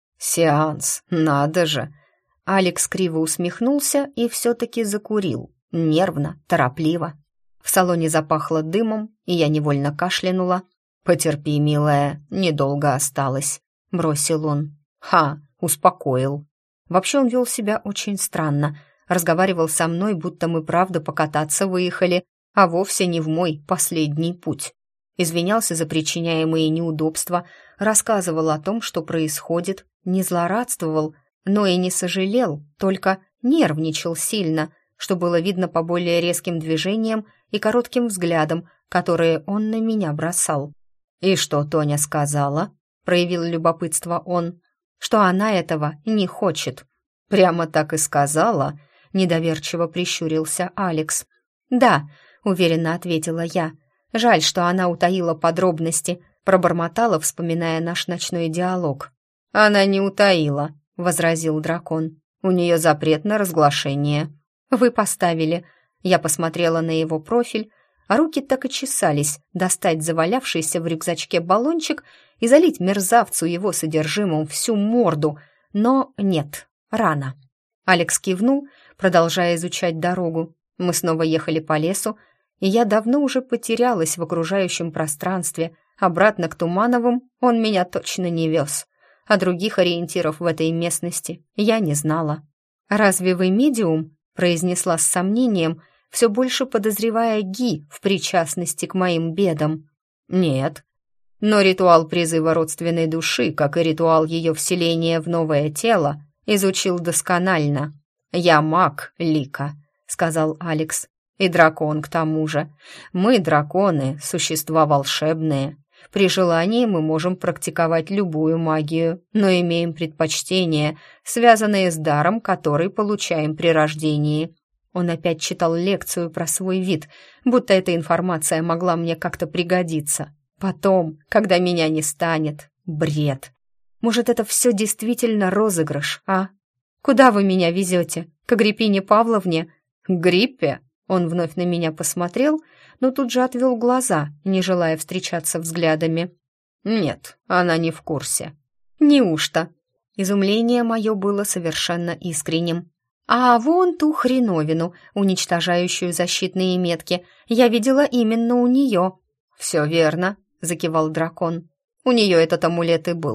«Сеанс, надо же!» Алекс криво усмехнулся и все-таки закурил. Нервно, торопливо. В салоне запахло дымом, и я невольно кашлянула. «Потерпи, милая, недолго осталось», — бросил он. «Ха, успокоил». Вообще он вел себя очень странно. Разговаривал со мной, будто мы правда покататься выехали, а вовсе не в мой последний путь. Извинялся за причиняемые неудобства, рассказывал о том, что происходит, не злорадствовал, но и не сожалел, только нервничал сильно, что было видно по более резким движениям и коротким взглядам, которые он на меня бросал. «И что Тоня сказала?» — проявил любопытство он. «Что она этого не хочет». «Прямо так и сказала?» — недоверчиво прищурился Алекс. «Да», — уверенно ответила я. «Жаль, что она утаила подробности», — пробормотала, вспоминая наш ночной диалог. «Она не утаила», — возразил дракон. «У нее запрет на разглашение». «Вы поставили». Я посмотрела на его профиль, а руки так и чесались достать завалявшийся в рюкзачке баллончик и залить мерзавцу его содержимым всю морду. Но нет, рано. Алекс кивнул, продолжая изучать дорогу. Мы снова ехали по лесу, и я давно уже потерялась в окружающем пространстве. Обратно к Тумановым он меня точно не вез. А других ориентиров в этой местности я не знала. «Разве вы медиум?» — произнесла с сомнением, все больше подозревая Ги в причастности к моим бедам. «Нет. Но ритуал призыва родственной души, как и ритуал ее вселения в новое тело, изучил досконально. Я маг, Лика», — сказал Алекс. «И дракон к тому же. Мы, драконы, существа волшебные. При желании мы можем практиковать любую магию, но имеем предпочтения, связанные с даром, который получаем при рождении». Он опять читал лекцию про свой вид, будто эта информация могла мне как-то пригодиться. Потом, когда меня не станет. Бред. Может, это все действительно розыгрыш, а? Куда вы меня везете? К Агриппине Павловне? К Гриппе? Он вновь на меня посмотрел, но тут же отвел глаза, не желая встречаться взглядами. «Нет, она не в курсе». «Неужто?» Изумление мое было совершенно искренним. «А вон ту хреновину, уничтожающую защитные метки, я видела именно у нее». «Все верно», — закивал дракон. «У нее этот амулет и был.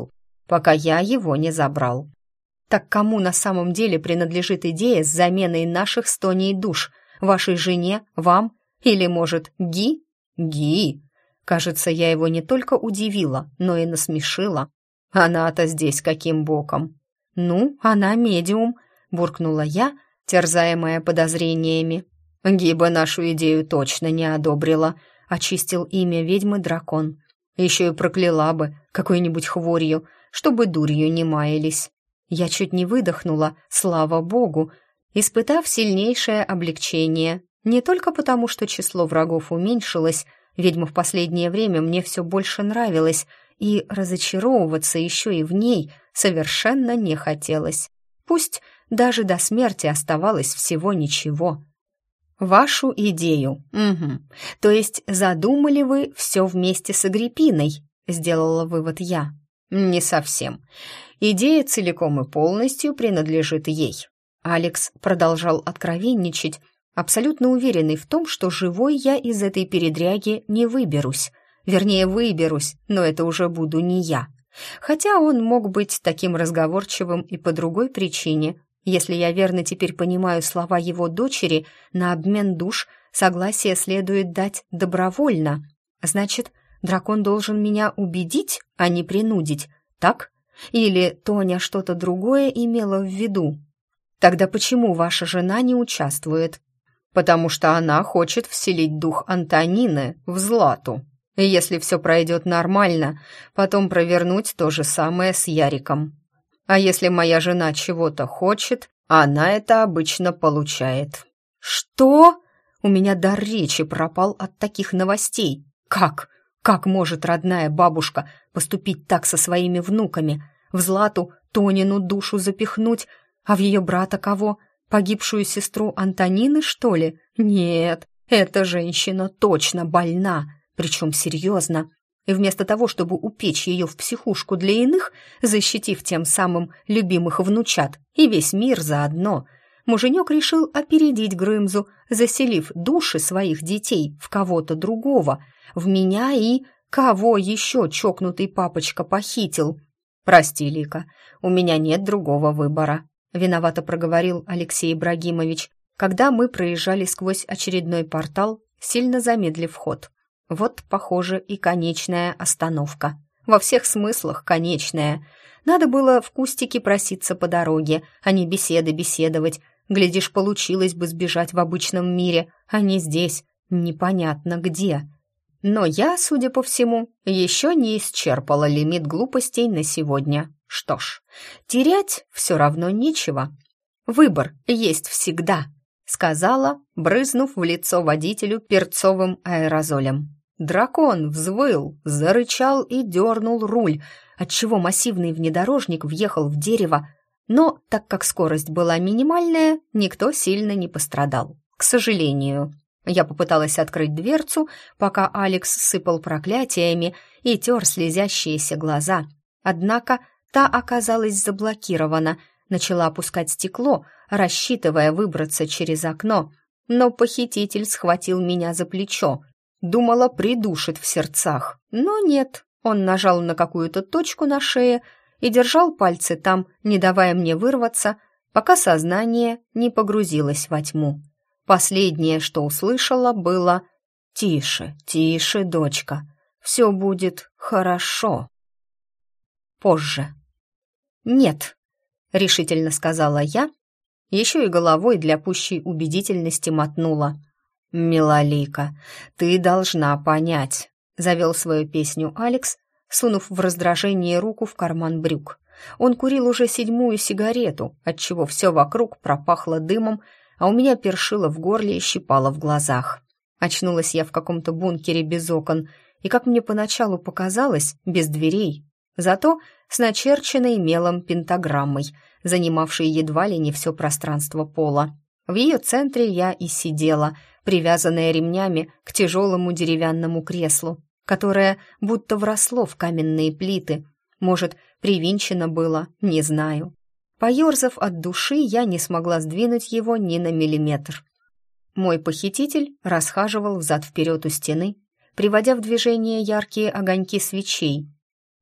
пока я его не забрал». «Так кому на самом деле принадлежит идея с заменой наших с Тоней душ? Вашей жене, вам или, может, Ги?» «Ги?» Кажется, я его не только удивила, но и насмешила. «Она-то здесь каким боком?» «Ну, она медиум», — буркнула я, терзаемая подозрениями. «Ги бы нашу идею точно не одобрила», — очистил имя ведьмы дракон. «Еще и прокляла бы какой-нибудь хворью, чтобы дурью не маялись». Я чуть не выдохнула, слава богу, испытав сильнейшее облегчение. Не только потому, что число врагов уменьшилось, ведьма в последнее время мне все больше нравилась, и разочаровываться еще и в ней совершенно не хотелось. Пусть даже до смерти оставалось всего ничего. «Вашу идею. Угу. То есть задумали вы все вместе с Агриппиной?» — сделала вывод я. «Не совсем. Идея целиком и полностью принадлежит ей». Алекс продолжал откровенничать, абсолютно уверенный в том, что живой я из этой передряги не выберусь. Вернее, выберусь, но это уже буду не я. Хотя он мог быть таким разговорчивым и по другой причине. Если я верно теперь понимаю слова его дочери, на обмен душ согласие следует дать добровольно. Значит, дракон должен меня убедить, а не принудить, так? Или Тоня что-то другое имела в виду? Тогда почему ваша жена не участвует? Потому что она хочет вселить дух Антонины в Злату. И если все пройдет нормально, потом провернуть то же самое с Яриком. А если моя жена чего-то хочет, она это обычно получает. Что? У меня дар речи пропал от таких новостей. Как? Как может родная бабушка поступить так со своими внуками? В Злату Тонину душу запихнуть, а в ее брата кого? Погибшую сестру Антонины, что ли? Нет, эта женщина точно больна, причем серьезно. И вместо того, чтобы упечь ее в психушку для иных, защитив тем самым любимых внучат и весь мир заодно, муженек решил опередить Грымзу, заселив души своих детей в кого-то другого, в меня и... Кого еще чокнутый папочка похитил? «Прости, Лика, у меня нет другого выбора», — виновато проговорил Алексей Ибрагимович, когда мы проезжали сквозь очередной портал, сильно замедлив ход. Вот, похоже, и конечная остановка. Во всех смыслах конечная. Надо было в кустике проситься по дороге, а не беседовать. Глядишь, получилось бы сбежать в обычном мире, а не здесь, непонятно где. Но я, судя по всему, еще не исчерпала лимит глупостей на сегодня. Что ж, терять все равно нечего. Выбор есть всегда, сказала, брызнув в лицо водителю перцовым аэрозолем. Дракон взвыл, зарычал и дернул руль, отчего массивный внедорожник въехал в дерево, но, так как скорость была минимальная, никто сильно не пострадал, к сожалению. Я попыталась открыть дверцу, пока Алекс сыпал проклятиями и тер слезящиеся глаза. Однако та оказалась заблокирована, начала опускать стекло, рассчитывая выбраться через окно, но похититель схватил меня за плечо. Думала, придушит в сердцах, но нет, он нажал на какую-то точку на шее и держал пальцы там, не давая мне вырваться, пока сознание не погрузилось во тьму. Последнее, что услышала, было «Тише, тише, дочка, все будет хорошо». Позже. «Нет», — решительно сказала я, еще и головой для пущей убедительности мотнула. «Милолика, ты должна понять», — завел свою песню Алекс, сунув в раздражении руку в карман брюк. Он курил уже 7-ю сигарету, отчего все вокруг пропахло дымом, а у меня першило в горле и щипало в глазах. Очнулась я в каком-то бункере без окон, и, как мне поначалу показалось, без дверей, зато с начерченной мелом пентаграммой, занимавшей едва ли не все пространство пола. В ее центре я и сидела, привязанная ремнями к тяжелому деревянному креслу, которое будто вросло в каменные плиты. Может, привинчено было, не знаю. Поерзав от души, я не смогла сдвинуть его ни на миллиметр. Мой похититель расхаживал взад-вперед у стены, приводя в движение яркие огоньки свечей.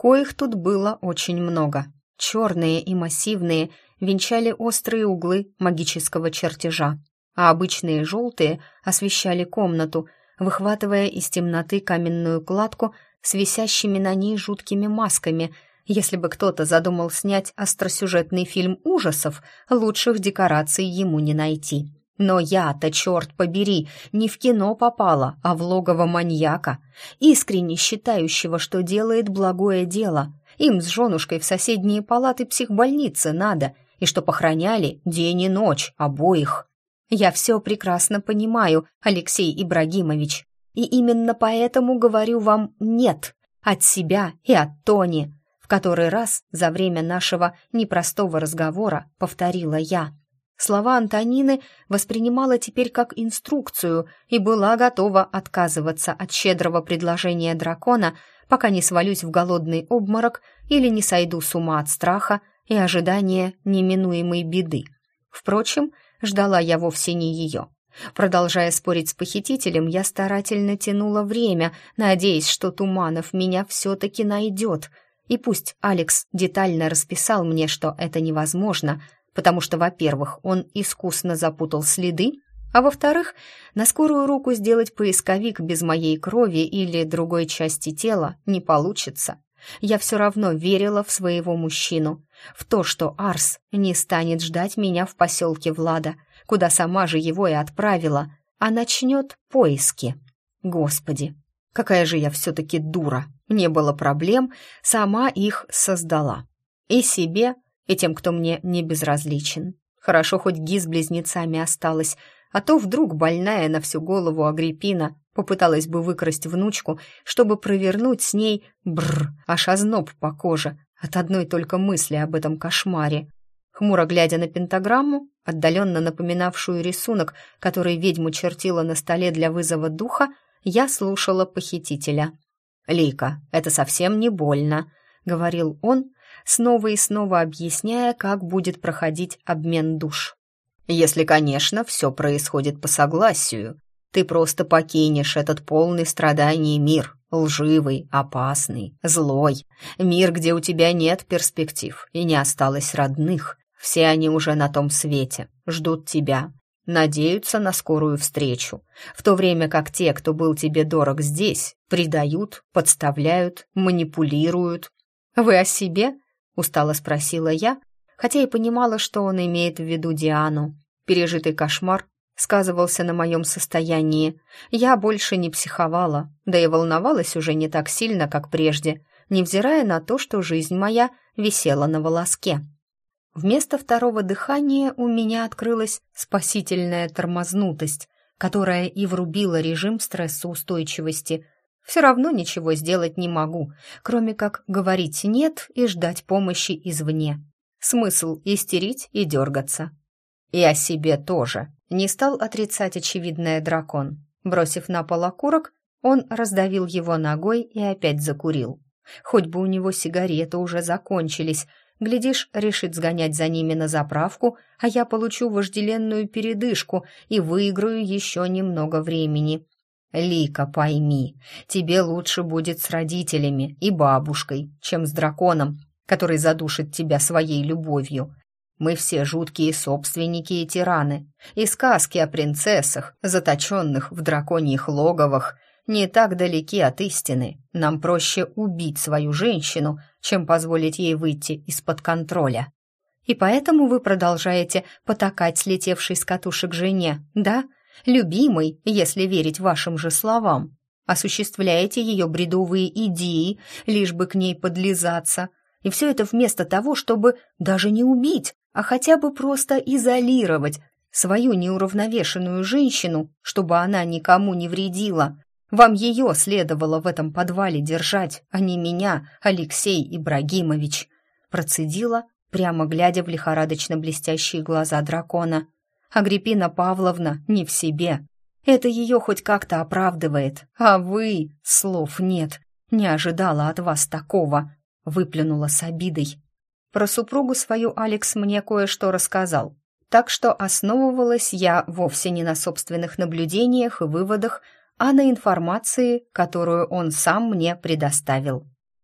коих тут было очень много. Черные и массивные венчали острые углы магического чертежа, а обычные желтые освещали комнату, выхватывая из темноты каменную кладку с висящими на ней жуткими масками. Если бы кто-то задумал снять остросюжетный фильм ужасов, лучших декораций ему не найти. Но я-то, черт побери, не в кино попала, а в логово маньяка, искренне считающего, что делает благое дело. Им с женушкой в соседние палаты психбольницы надо, и что похороняли день и ночь обоих. Я все прекрасно понимаю, Алексей Ибрагимович, и именно поэтому говорю вам «нет» от себя и от Тони, в который раз за время нашего непростого разговора повторила я. Слова Антонины воспринимала теперь как инструкцию и была готова отказываться от щедрого предложения дракона, пока не свалюсь в голодный обморок или не сойду с ума от страха и ожидания неминуемой беды. Впрочем, ждала я вовсе не ее. Продолжая спорить с похитителем, я старательно тянула время, надеясь, что Туманов меня все-таки найдет. И пусть Алекс детально расписал мне, что это невозможно, потому что, во-первых, он искусно запутал следы, а во-вторых, на скорую руку сделать поисковик без моей крови или другой части тела не получится. Я все равно верила в своего мужчину, в то, что Арс не станет ждать меня в поселке Влада, куда сама же его и отправила, а начнет поиски. Господи, какая же я все-таки дура! Не было проблем, сама их создала. И себе, и тем, кто мне не безразличен. Хорошо, хоть Ги с близнецами осталась, а то вдруг больная на всю голову Агриппина попыталась бы выкрасть внучку, чтобы провернуть с ней аж озноб по коже от одной только мысли об этом кошмаре. Хмуро глядя на пентаграмму, отдаленно напоминавшую рисунок, который ведьма чертила на столе для вызова духа, я слушала похитителя. «Лика, это совсем не больно», — говорил он, снова и снова объясняя, как будет проходить обмен душ. «Если, конечно, все происходит по согласию. Ты просто покинешь этот полный страданий мир, лживый, опасный, злой, мир, где у тебя нет перспектив и не осталось родных. Все они уже на том свете, ждут тебя, надеются на скорую встречу, в то время как те, кто был тебе дорог здесь, предают, подставляют, манипулируют». «Вы о себе?» — устало спросила я, хотя и понимала, что он имеет в виду Диану. Пережитый кошмар сказывался на моем состоянии. Я больше не психовала, да и волновалась уже не так сильно, как прежде, невзирая на то, что жизнь моя висела на волоске. Вместо второго дыхания у меня открылась спасительная тормознутость, которая и врубила режим стрессоустойчивости. Все равно ничего сделать не могу, кроме как говорить «нет» и ждать помощи извне. Смысл истерить и дергаться. И о себе тоже. Не стал отрицать очевидное дракон. Бросив на пол окурок, он раздавил его ногой и опять закурил. Хоть бы у него сигареты уже закончились, глядишь, решит сгонять за ними на заправку, а я получу вожделенную передышку и выиграю еще немного времени. «Лика, пойми, тебе лучше будет с родителями и бабушкой, чем с драконом, который задушит тебя своей любовью. Мы все жуткие собственники и тираны, и сказки о принцессах, заточенных в драконьих логовах, не так далеки от истины. Нам проще убить свою женщину, чем позволить ей выйти из-под контроля. И поэтому вы продолжаете потакать слетевшей с катушек жене, да? Любимой, если верить вашим же словам. Осуществляете ее бредовые идеи, лишь бы к ней подлизаться. И все это вместо того, чтобы даже не убить, а хотя бы просто изолировать свою неуравновешенную женщину, чтобы она никому не вредила. Вам ее следовало в этом подвале держать, а не меня, Алексей Ибрагимович», процедила, прямо глядя в лихорадочно блестящие глаза дракона. «Агриппина Павловна не в себе. Это ее хоть как-то оправдывает. А вы, слов нет, не ожидала от вас такого», выплюнула с обидой. Про супругу свою Алекс мне кое-что рассказал, так что основывалась я вовсе не на собственных наблюдениях и выводах, а на информации, которую он сам мне предоставил.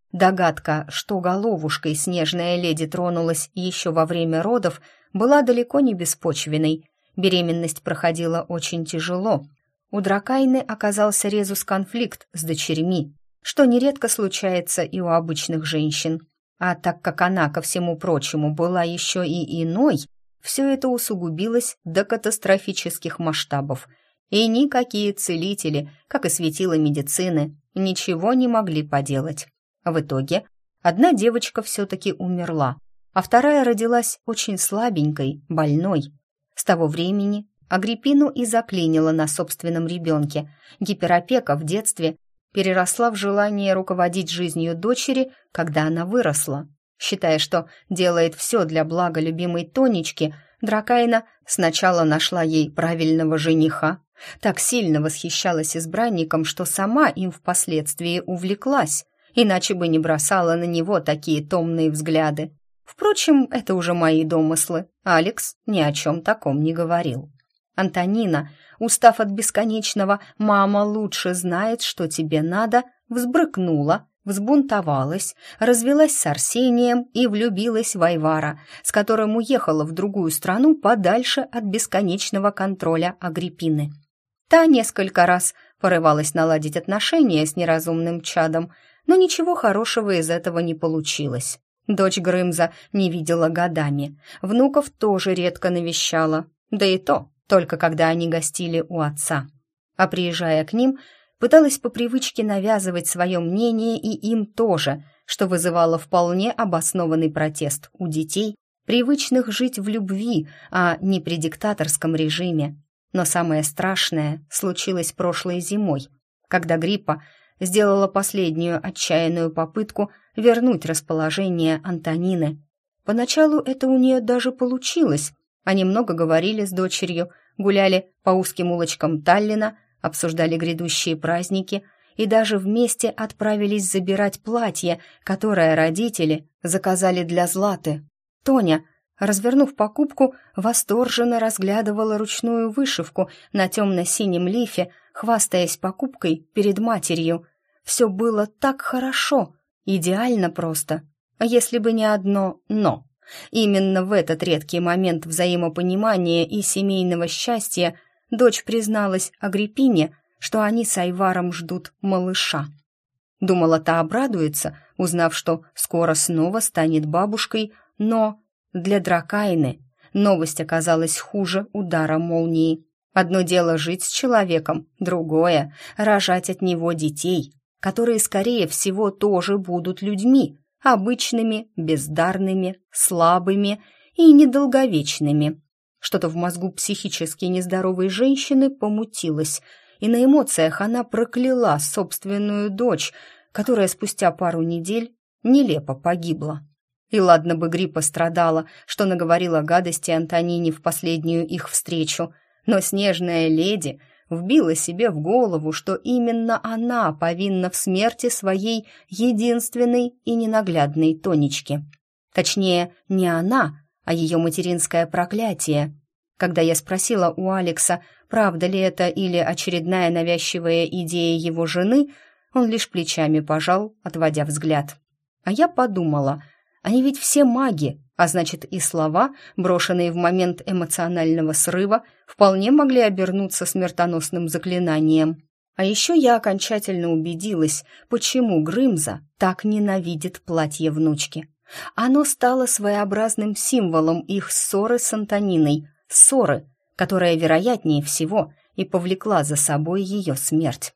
Догадка, что головушкой снежная леди тронулась еще во время родов, была далеко не беспочвенной. Беременность проходила очень тяжело. У Дракайны оказался резус-конфликт с дочерьми, что нередко случается и у обычных женщин. А так как она, ко всему прочему, была еще и иной, все это усугубилось до катастрофических масштабов. И никакие целители, как и светила медицины, ничего не могли поделать. В итоге одна девочка все-таки умерла, а вторая родилась очень слабенькой, больной. С того времени Агриппину и заклинило на собственном ребенке. Гиперопека в детстве переросла в желание руководить жизнью дочери, когда она выросла. Считая, что делает все для блага любимой Тонечки, Дракайна сначала нашла ей правильного жениха, так сильно восхищалась избранником, что сама им впоследствии увлеклась, иначе бы не бросала на него такие томные взгляды. Впрочем, это уже мои домыслы. Алекс ни о чем таком не говорил. Антонина, устав от бесконечного «мама лучше знает, что тебе надо», взбрыкнула, взбунтовалась, развелась с Арсением и влюбилась в Айвара, с которым уехала в другую страну подальше от бесконечного контроля Агриппины. Та несколько раз порывалась наладить отношения с неразумным чадом, но ничего хорошего из этого не получилось. Дочь Грымза не видела годами, внуков тоже редко навещала, да и то только когда они гостили у отца. А приезжая к ним, пыталась по привычке навязывать свое мнение и им тоже, что вызывало вполне обоснованный протест у детей, привычных жить в любви, а не при диктаторском режиме. Но самое страшное случилось прошлой зимой, когда Гриппа сделала последнюю отчаянную попытку вернуть расположение Антонины. Поначалу это у нее даже получилось. Они много говорили с дочерью, гуляли по узким улочкам Таллина, обсуждали грядущие праздники и даже вместе отправились забирать платье, которое родители заказали для Златы. Тоня, развернув покупку, восторженно разглядывала ручную вышивку на темно-синем лифе, хвастаясь покупкой перед матерью. Все было так хорошо, идеально просто. Если бы не одно «но». Именно в этот редкий момент взаимопонимания и семейного счастья дочь призналась Агриппине, что они с Айваром ждут малыша. Думала, та обрадуется, узнав, что скоро снова станет бабушкой, но для Дракайны новость оказалась хуже удара молнии. Одно дело жить с человеком, другое — рожать от него детей, которые, скорее всего, тоже будут людьми, обычными, бездарными, слабыми и недолговечными. Что-то в мозгу психически нездоровой женщины помутилось, и на эмоциях она прокляла собственную дочь, которая спустя пару недель нелепо погибла. И ладно бы Гриппа страдала, что наговорила гадости Антонине в последнюю их встречу, но снежная леди вбила себе в голову, что именно она повинна в смерти своей единственной и ненаглядной Тонечки. Точнее, не она, а ее материнское проклятие. Когда я спросила у Алекса, правда ли это или очередная навязчивая идея его жены, он лишь плечами пожал, отводя взгляд. А я подумала, они ведь все маги, а значит и слова, брошенные в момент эмоционального срыва, вполне могли обернуться смертоносным заклинанием. А еще я окончательно убедилась, почему Грымза так ненавидит платье внучки. Оно стало своеобразным символом их ссоры с Антониной, ссоры, которая, вероятнее всего, и повлекла за собой ее смерть.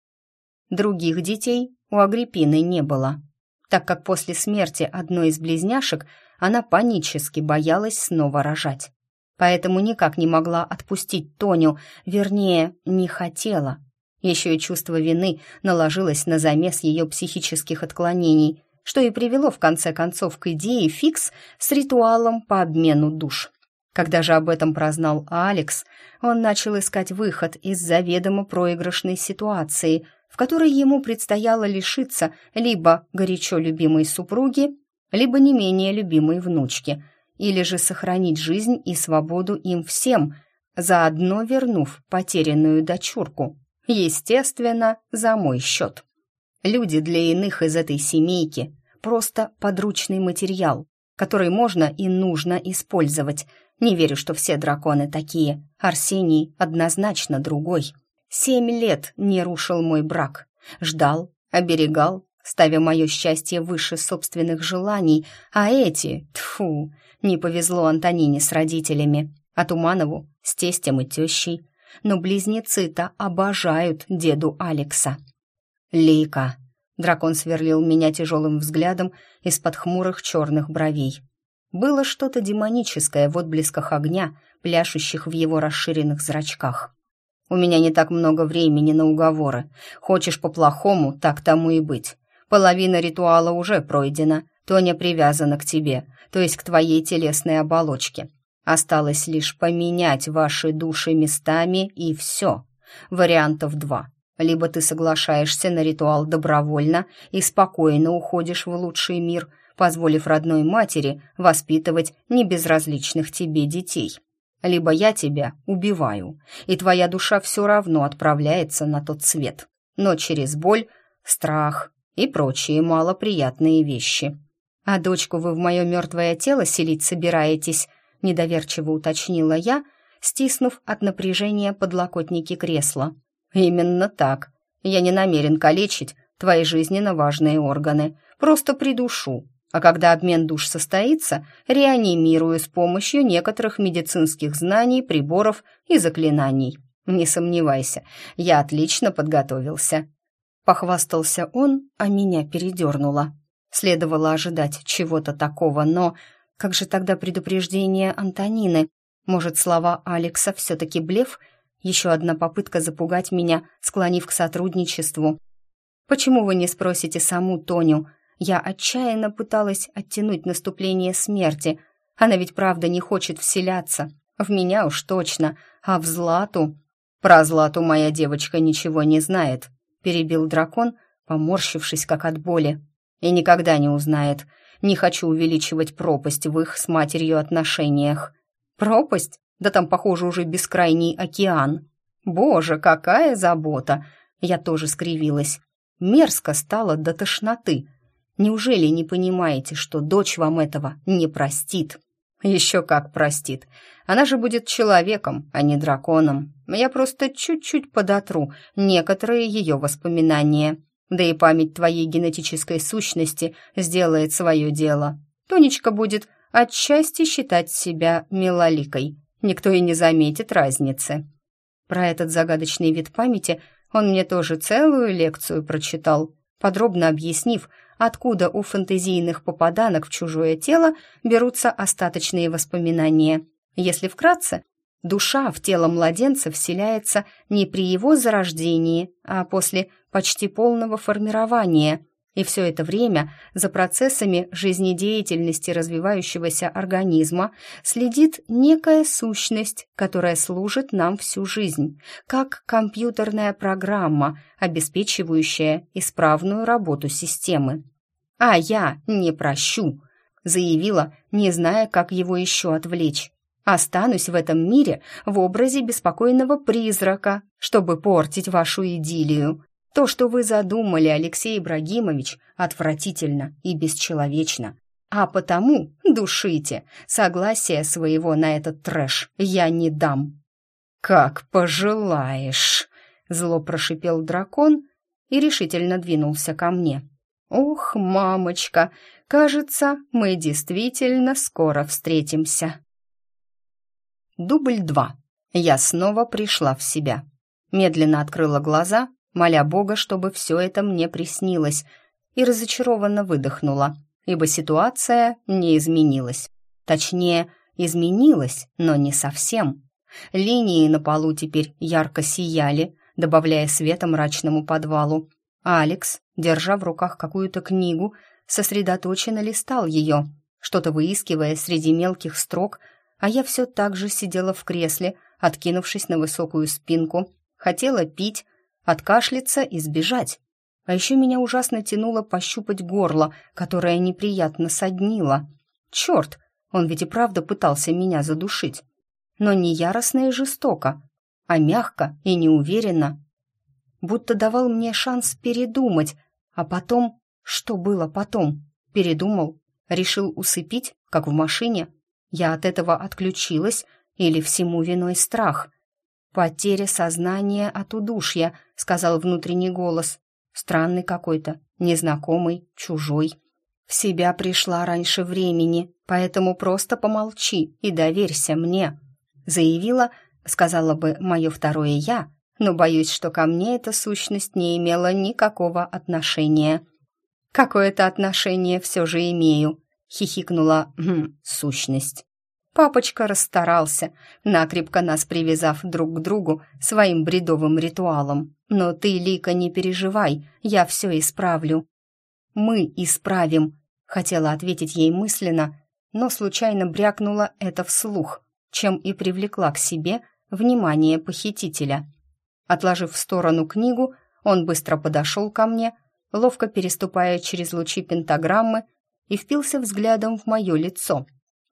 Других детей у Агриппины не было, так как после смерти одной из близняшек она панически боялась снова рожать. Поэтому никак не могла отпустить Тоню, вернее, не хотела. Еще и чувство вины наложилось на замес ее психических отклонений, что и привело в конце концов к идее фикс с ритуалом по обмену душ. Когда же об этом прознал Алекс, он начал искать выход из заведомо проигрышной ситуации, в которой ему предстояло лишиться либо горячо любимой супруги, либо не менее любимой внучки, или же сохранить жизнь и свободу им всем, заодно вернув потерянную дочурку. Естественно, за мой счет. Люди для иных из этой семейки просто подручный материал, который можно и нужно использовать. Не верю, что все драконы такие. Арсений однозначно другой. 7 лет не рушил мой брак. Ждал, оберегал, ставя мое счастье выше собственных желаний, а эти, тьфу, не повезло Антонине с родителями, а Туманову с тестем и тещей. Но близнецы-то обожают деду Алекса. «Лика!» — дракон сверлил меня тяжелым взглядом из-под хмурых черных бровей. Было что-то демоническое в отблесках огня, пляшущих в его расширенных зрачках. «У меня не так много времени на уговоры. Хочешь по-плохому, так тому и быть. Половина ритуала уже пройдена, Тоня привязана к тебе, то есть к твоей телесной оболочке. Осталось лишь поменять ваши души местами, и все. Вариантов 2. Либо ты соглашаешься на ритуал добровольно и спокойно уходишь в лучший мир, позволив родной матери воспитывать небезразличных тебе детей. Либо я тебя убиваю, и твоя душа все равно отправляется на тот свет, но через боль, страх и прочие малоприятные вещи. А дочку вы в мое мертвое тело селить собираетесь?» — недоверчиво уточнила я, стиснув от напряжения подлокотники кресла. «Именно так. Я не намерен калечить твои жизненно важные органы, просто придушу, а когда обмен душ состоится, реанимирую с помощью некоторых медицинских знаний, приборов и заклинаний. Не сомневайся, я отлично подготовился». Похвастался он, а меня передернуло. Следовало ожидать чего-то такого, но как же тогда предупреждение Антонины? Может, слова Алекса все-таки блеф? Еще одна попытка запугать меня, склонив к сотрудничеству. «Почему вы не спросите саму Тоню?» Я отчаянно пыталась оттянуть наступление смерти. Она ведь правда не хочет вселяться. В меня уж точно, а в Злату... «Про Злату моя девочка ничего не знает», — перебил дракон, поморщившись как от боли. «И никогда не узнает. Не хочу увеличивать пропасть в их с матерью отношениях». «Пропасть? Да там, похоже, уже бескрайний океан. Боже, какая забота!» Я тоже скривилась. Мерзко стало до тошноты. Неужели не понимаете, что дочь вам этого не простит? Еще как простит. Она же будет человеком, а не драконом. Я просто чуть-чуть подотру некоторые ее воспоминания. Да и память твоей генетической сущности сделает свое дело. Тонечка будет отчасти считать себя милоликой. Никто и не заметит разницы. Про этот загадочный вид памяти он мне тоже целую лекцию прочитал, подробно объяснив, откуда у фэнтезийных попаданок в чужое тело берутся остаточные воспоминания. Если вкратце, душа в тело младенца вселяется не при его зарождении, а после почти полного формирования, и все это время за процессами жизнедеятельности развивающегося организма следит некая сущность, которая служит нам всю жизнь, как компьютерная программа, обеспечивающая исправную работу системы. «А я не прощу», — заявила, не зная, как его еще отвлечь. «Останусь в этом мире в образе беспокойного призрака, чтобы портить вашу идиллию. То, что вы задумали, Алексей Ибрагимович, отвратительно и бесчеловечно. А потому душите. Согласия своего на этот трэш я не дам». «Как пожелаешь», — зло прошипел дракон и решительно двинулся ко мне. «Ох, мамочка, кажется, мы действительно скоро встретимся». Дубль 2. Я снова пришла в себя. Медленно открыла глаза, моля Бога, чтобы все это мне приснилось, и разочарованно выдохнула, ибо ситуация не изменилась. Точнее, изменилась, но не совсем. Линии на полу теперь ярко сияли, добавляя света мрачному подвалу. Алекс, держа в руках какую-то книгу, сосредоточенно листал ее, что-то выискивая среди мелких строк, а я все так же сидела в кресле, откинувшись на высокую спинку, хотела пить, откашляться и сбежать. А еще меня ужасно тянуло пощупать горло, которое неприятно соднило. Черт, он ведь и правда пытался меня задушить. Но не яростно и жестоко, а мягко и неуверенно. Будто давал мне шанс передумать, А потом... Что было потом? Передумал? Решил усыпить, как в машине? Я от этого отключилась или всему виной страх? «Потеря сознания от удушья», — сказал внутренний голос. Странный какой-то, незнакомый, чужой. В себя пришла раньше времени, поэтому просто помолчи и доверься мне. Заявила, сказала бы мое второе «я», но боюсь, что ко мне эта сущность не имела никакого отношения. «Какое-то отношение все же имею», — хихикнула сущность. Папочка расстарался, накрепко нас привязав друг к другу своим бредовым ритуалом. Но ты, Лика, не переживай, я все исправлю. Мы исправим, хотела ответить ей мысленно, но случайно брякнула это вслух, чем и привлекла к себе внимание похитителя. Отложив в сторону книгу, он быстро подошел ко мне, ловко переступая через лучи пентаграммы, и впился взглядом в мое лицо.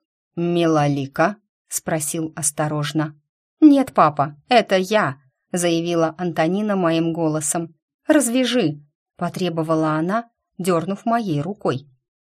«Милалика?» — спросил осторожно. «Нет, папа, это я», — заявила Антонина моим голосом. «Развяжи», — потребовала она, дернув моей рукой.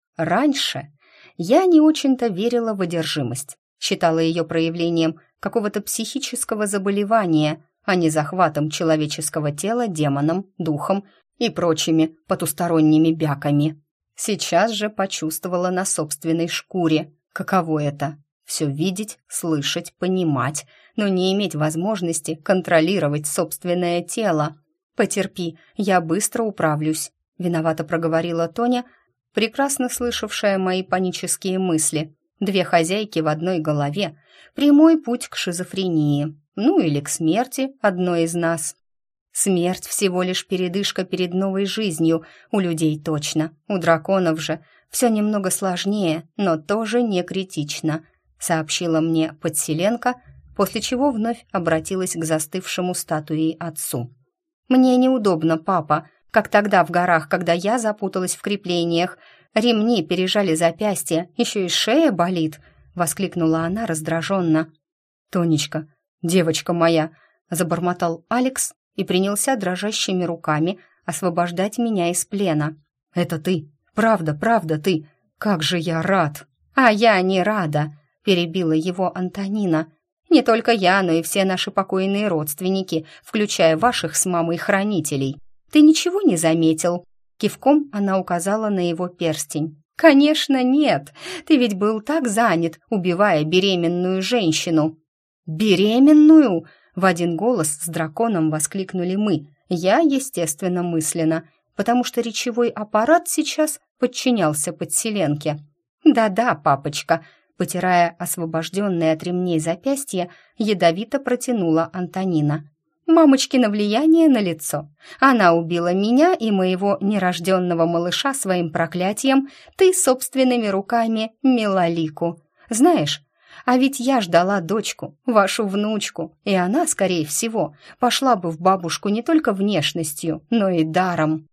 Раньше я не очень-то верила в одержимость, считала ее проявлением какого-то психического заболевания, а не захватом человеческого тела демоном, духом и прочими потусторонними бяками. Сейчас же почувствовала на собственной шкуре, каково это — все видеть, слышать, понимать, но не иметь возможности контролировать собственное тело. «Потерпи, я быстро управлюсь», — виновато проговорила Тоня, прекрасно слышавшая мои панические мысли. Две хозяйки в одной голове, прямой путь к шизофрении, ну или к смерти одной из нас. Смерть всего лишь передышка перед новой жизнью, у людей точно, у драконов же все немного сложнее, но тоже не критично, сообщила мне подселенка, после чего вновь обратилась к застывшему статуе отцу. «Мне неудобно, папа, как тогда в горах, когда я запуталась в креплениях. Ремни пережали запястья, еще и шея болит», — воскликнула она раздраженно. «Тонечка, девочка моя», — забормотал Алекс и принялся дрожащими руками освобождать меня из плена. «Это ты, правда, правда ты, как же я рад!» «А я не рада», — перебила его Антонина. «Не только я, но и все наши покойные родственники, включая ваших с мамой хранителей. Ты ничего не заметил?» Кивком она указала на его перстень. «Конечно, нет. Ты ведь был так занят, убивая беременную женщину». «Беременную?» — в один голос с драконом воскликнули мы. Я, естественно, мысленно, потому что речевой аппарат сейчас подчинялся подселенке. «Да-да, папочка», — потирая освобожденное от ремней запястье, ядовито протянула Антонина. «Мамочкино влияние налицо. Она убила меня и моего нерожденного малыша своим проклятием, ты собственными руками Милалику. Знаешь, а ведь я ждала дочку, вашу внучку, и она, скорее всего, пошла бы в бабушку не только внешностью, но и даром».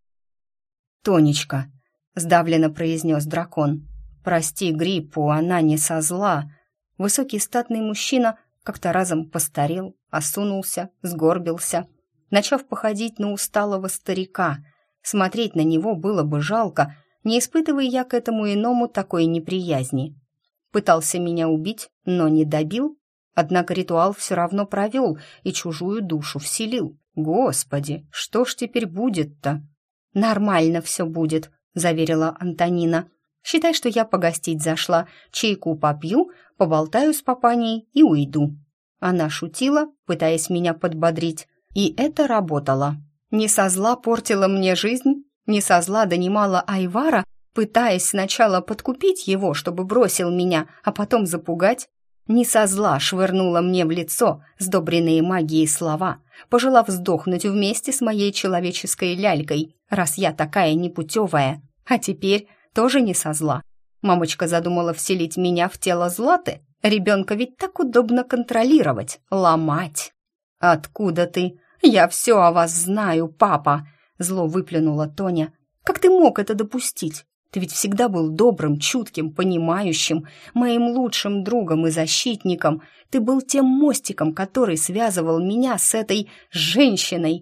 «Тонечка», — сдавленно произнес дракон, — «прости Гриппу, она не со зла». Высокий статный мужчина как-то разом постарел, осунулся, сгорбился, начав походить на усталого старика. Смотреть на него было бы жалко, не испытывая я к этому иному такой неприязни. Пытался меня убить, но не добил, однако ритуал все равно провел и чужую душу вселил. Господи, что ж теперь будет-то? «Нормально все будет», — заверила Антонина. «Считай, что я погостить зашла, чайку попью, поболтаю с папаней и уйду». Она шутила, пытаясь меня подбодрить, и это работало. Не со зла портила мне жизнь, не со зла донимала Айвара, пытаясь сначала подкупить его, чтобы бросил меня, а потом запугать. Не со зла швырнула мне в лицо сдобренные магией слова, пожелав сдохнуть вместе с моей человеческой лялькой, раз я такая непутевая. А теперь тоже не со зла. Мамочка задумала вселить меня в тело Златы. Ребенка ведь так удобно контролировать, ломать. «Откуда ты? Я все о вас знаю, папа!» Зло выплюнула Тоня. «Как ты мог это допустить? Ты ведь всегда был добрым, чутким, понимающим, моим лучшим другом и защитником. Ты был тем мостиком, который связывал меня с этой женщиной».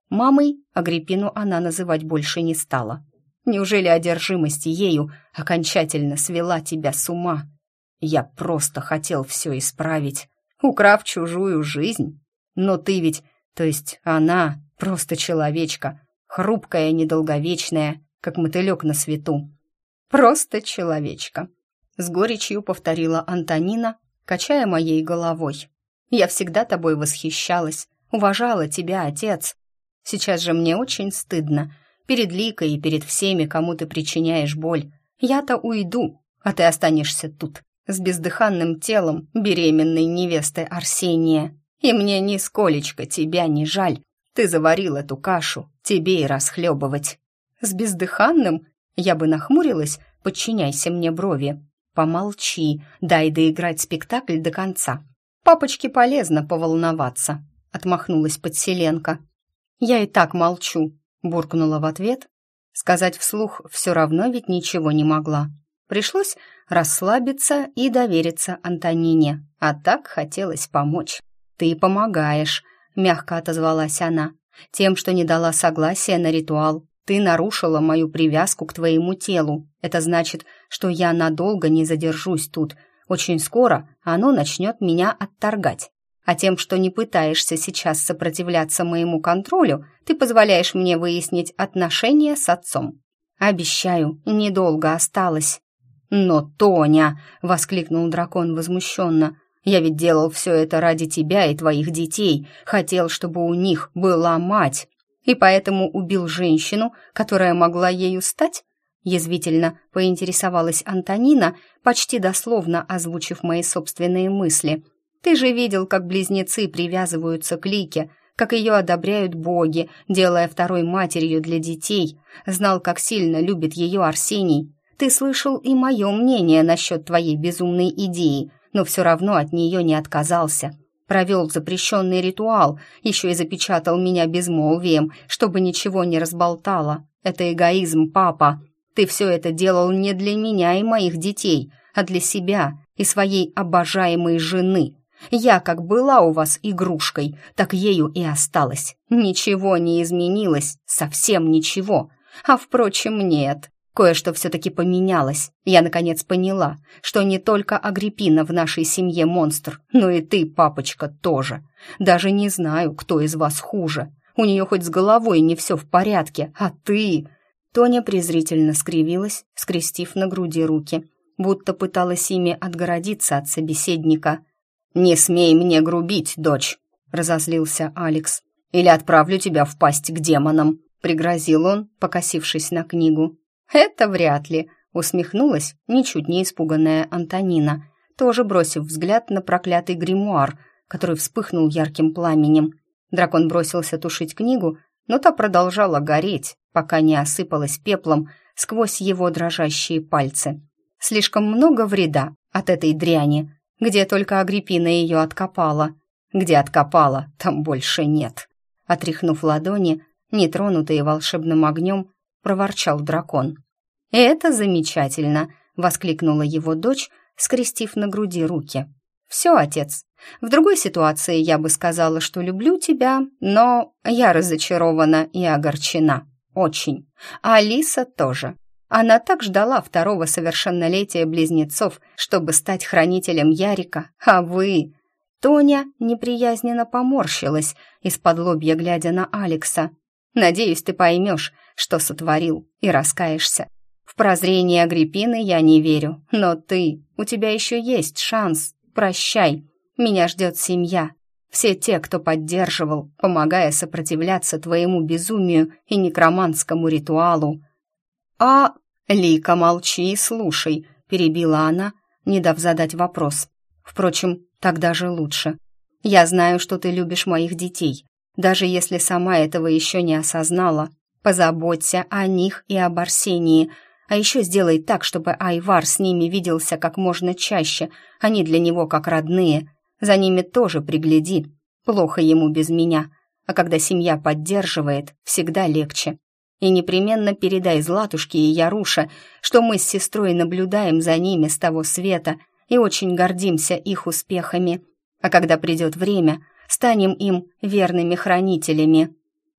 Мамой Агриппину она называть больше не стала. Неужели одержимость ею окончательно свела тебя с ума? Я просто хотел все исправить, украв чужую жизнь. Но ты ведь, то есть она, просто человечка, хрупкая, недолговечная, как мотылек на свету. Просто человечка. С горечью повторила Антонина, качая моей головой. Я всегда тобой восхищалась, уважала тебя, отец. Сейчас же мне очень стыдно. Перед Ликой и перед всеми, кому ты причиняешь боль. Я-то уйду, а ты останешься тут, с бездыханным телом беременной невесты Арсения. И мне нисколечко тебя не жаль. Ты заварил эту кашу, тебе и расхлебывать. С бездыханным? Я бы нахмурилась, подчиняйся мне брови. Помолчи, дай доиграть спектакль до конца. Папочке полезно поволноваться, отмахнулась Подселенко. Я и так молчу, буркнула в ответ. Сказать вслух все равно ведь ничего не могла. Пришлось расслабиться и довериться Антонине, а так хотелось помочь. «Ты помогаешь», — мягко отозвалась она, «тем, что не дала согласия на ритуал. Ты нарушила мою привязку к твоему телу. Это значит, что я надолго не задержусь тут. Очень скоро оно начнет меня отторгать. А тем, что не пытаешься сейчас сопротивляться моему контролю, ты позволяешь мне выяснить отношения с отцом. Обещаю, недолго осталось». «Но, Тоня!» — воскликнул дракон возмущенно. «Я ведь делал все это ради тебя и твоих детей, хотел, чтобы у них была мать, и поэтому убил женщину, которая могла ею стать?» Язвительно поинтересовалась Антонина, почти дословно озвучив мои собственные мысли. «Ты же видел, как близнецы привязываются к Лике, как ее одобряют боги, делая второй матерью для детей, знал, как сильно любит ее Арсений. Ты слышал и мое мнение насчет твоей безумной идеи, но все равно от нее не отказался. Провел запрещенный ритуал, еще и запечатал меня безмолвием, чтобы ничего не разболтало. Это эгоизм, папа. Ты все это делал не для меня и моих детей, а для себя и своей обожаемой жены. Я как была у вас игрушкой, так ею и осталась. Ничего не изменилось, совсем ничего. А впрочем, нет. Кое-что все-таки поменялось. Я, наконец, поняла, что не только Агриппина в нашей семье монстр, но и ты, папочка, тоже. Даже не знаю, кто из вас хуже. У нее хоть с головой не все в порядке, а ты...» Тоня презрительно скривилась, скрестив на груди руки, будто пыталась ими отгородиться от собеседника. «Не смей мне грубить, дочь!» — разозлился Алекс. «Или отправлю тебя в пасть к демонам!» — пригрозил он, покосившись на книгу. «Это вряд ли», — усмехнулась ничуть не испуганная Антонина, тоже бросив взгляд на проклятый гримуар, который вспыхнул ярким пламенем. Дракон бросился тушить книгу, но та продолжала гореть, пока не осыпалась пеплом сквозь его дрожащие пальцы. Слишком много вреда от этой дряни. Где только Агриппина ее откопала. Где откопала, там больше нет. Отряхнув ладони, нетронутые волшебным огнем, проворчал дракон. «Это замечательно!» — воскликнула его дочь, скрестив на груди руки. «Все, отец, в другой ситуации я бы сказала, что люблю тебя, но я разочарована и огорчена. Очень. А Алиса тоже. Она так ждала второго совершеннолетия близнецов, чтобы стать хранителем Ярика, а вы...» Тоня неприязненно поморщилась, из-под лобья глядя на Алекса. «Надеюсь, ты поймешь, что сотворил, и раскаешься. В прозрение Агриппины я не верю, но у тебя еще есть шанс. Прощай, меня ждет семья. Все те, кто поддерживал, помогая сопротивляться твоему безумию и некроманскому ритуалу». «А...» «Лика, молчи и слушай», — перебила она, не дав задать вопрос. «Впрочем, так даже лучше. Я знаю, что ты любишь моих детей, даже если сама этого еще не осознала. Позаботься о них и об Арсении, а еще сделай так, чтобы Айвар с ними виделся как можно чаще, они для него как родные. За ними тоже пригляди, плохо ему без меня, а когда семья поддерживает, всегда легче. И непременно передай Златушке и Яруше, что мы с сестрой наблюдаем за ними с того света и очень гордимся их успехами. А когда придет время, станем им верными хранителями».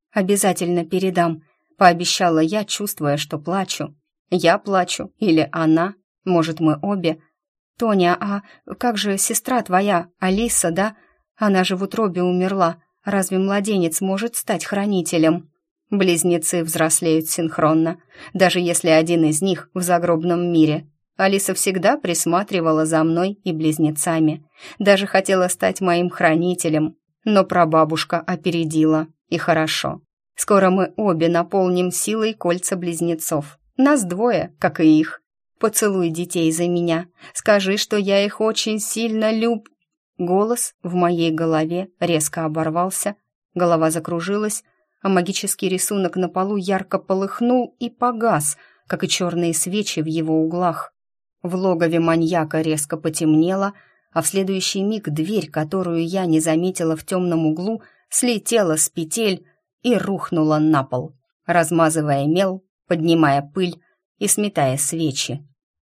обязательно передам», — пообещала я, чувствуя, что плачу. Я плачу или она? Может, мы обе? «Тоня, а как же сестра твоя, Алиса, да? Она же в утробе умерла. Разве младенец может стать хранителем?» Близнецы взрослеют синхронно, даже если один из них в загробном мире. Алиса всегда присматривала за мной и близнецами, даже хотела стать моим хранителем, но прабабушка опередила, и хорошо. Скоро мы обе наполним силой кольца близнецов. Нас двое, как и их. Поцелуй детей за меня, скажи, что я их очень сильно Голос в моей голове резко оборвался, голова закружилась, а магический рисунок на полу ярко полыхнул и погас, как и черные свечи в его углах. В логове маньяка резко потемнело, а в следующий миг дверь, которую я не заметила в темном углу, слетела с петель и рухнула на пол, размазывая мел, поднимая пыль и сметая свечи.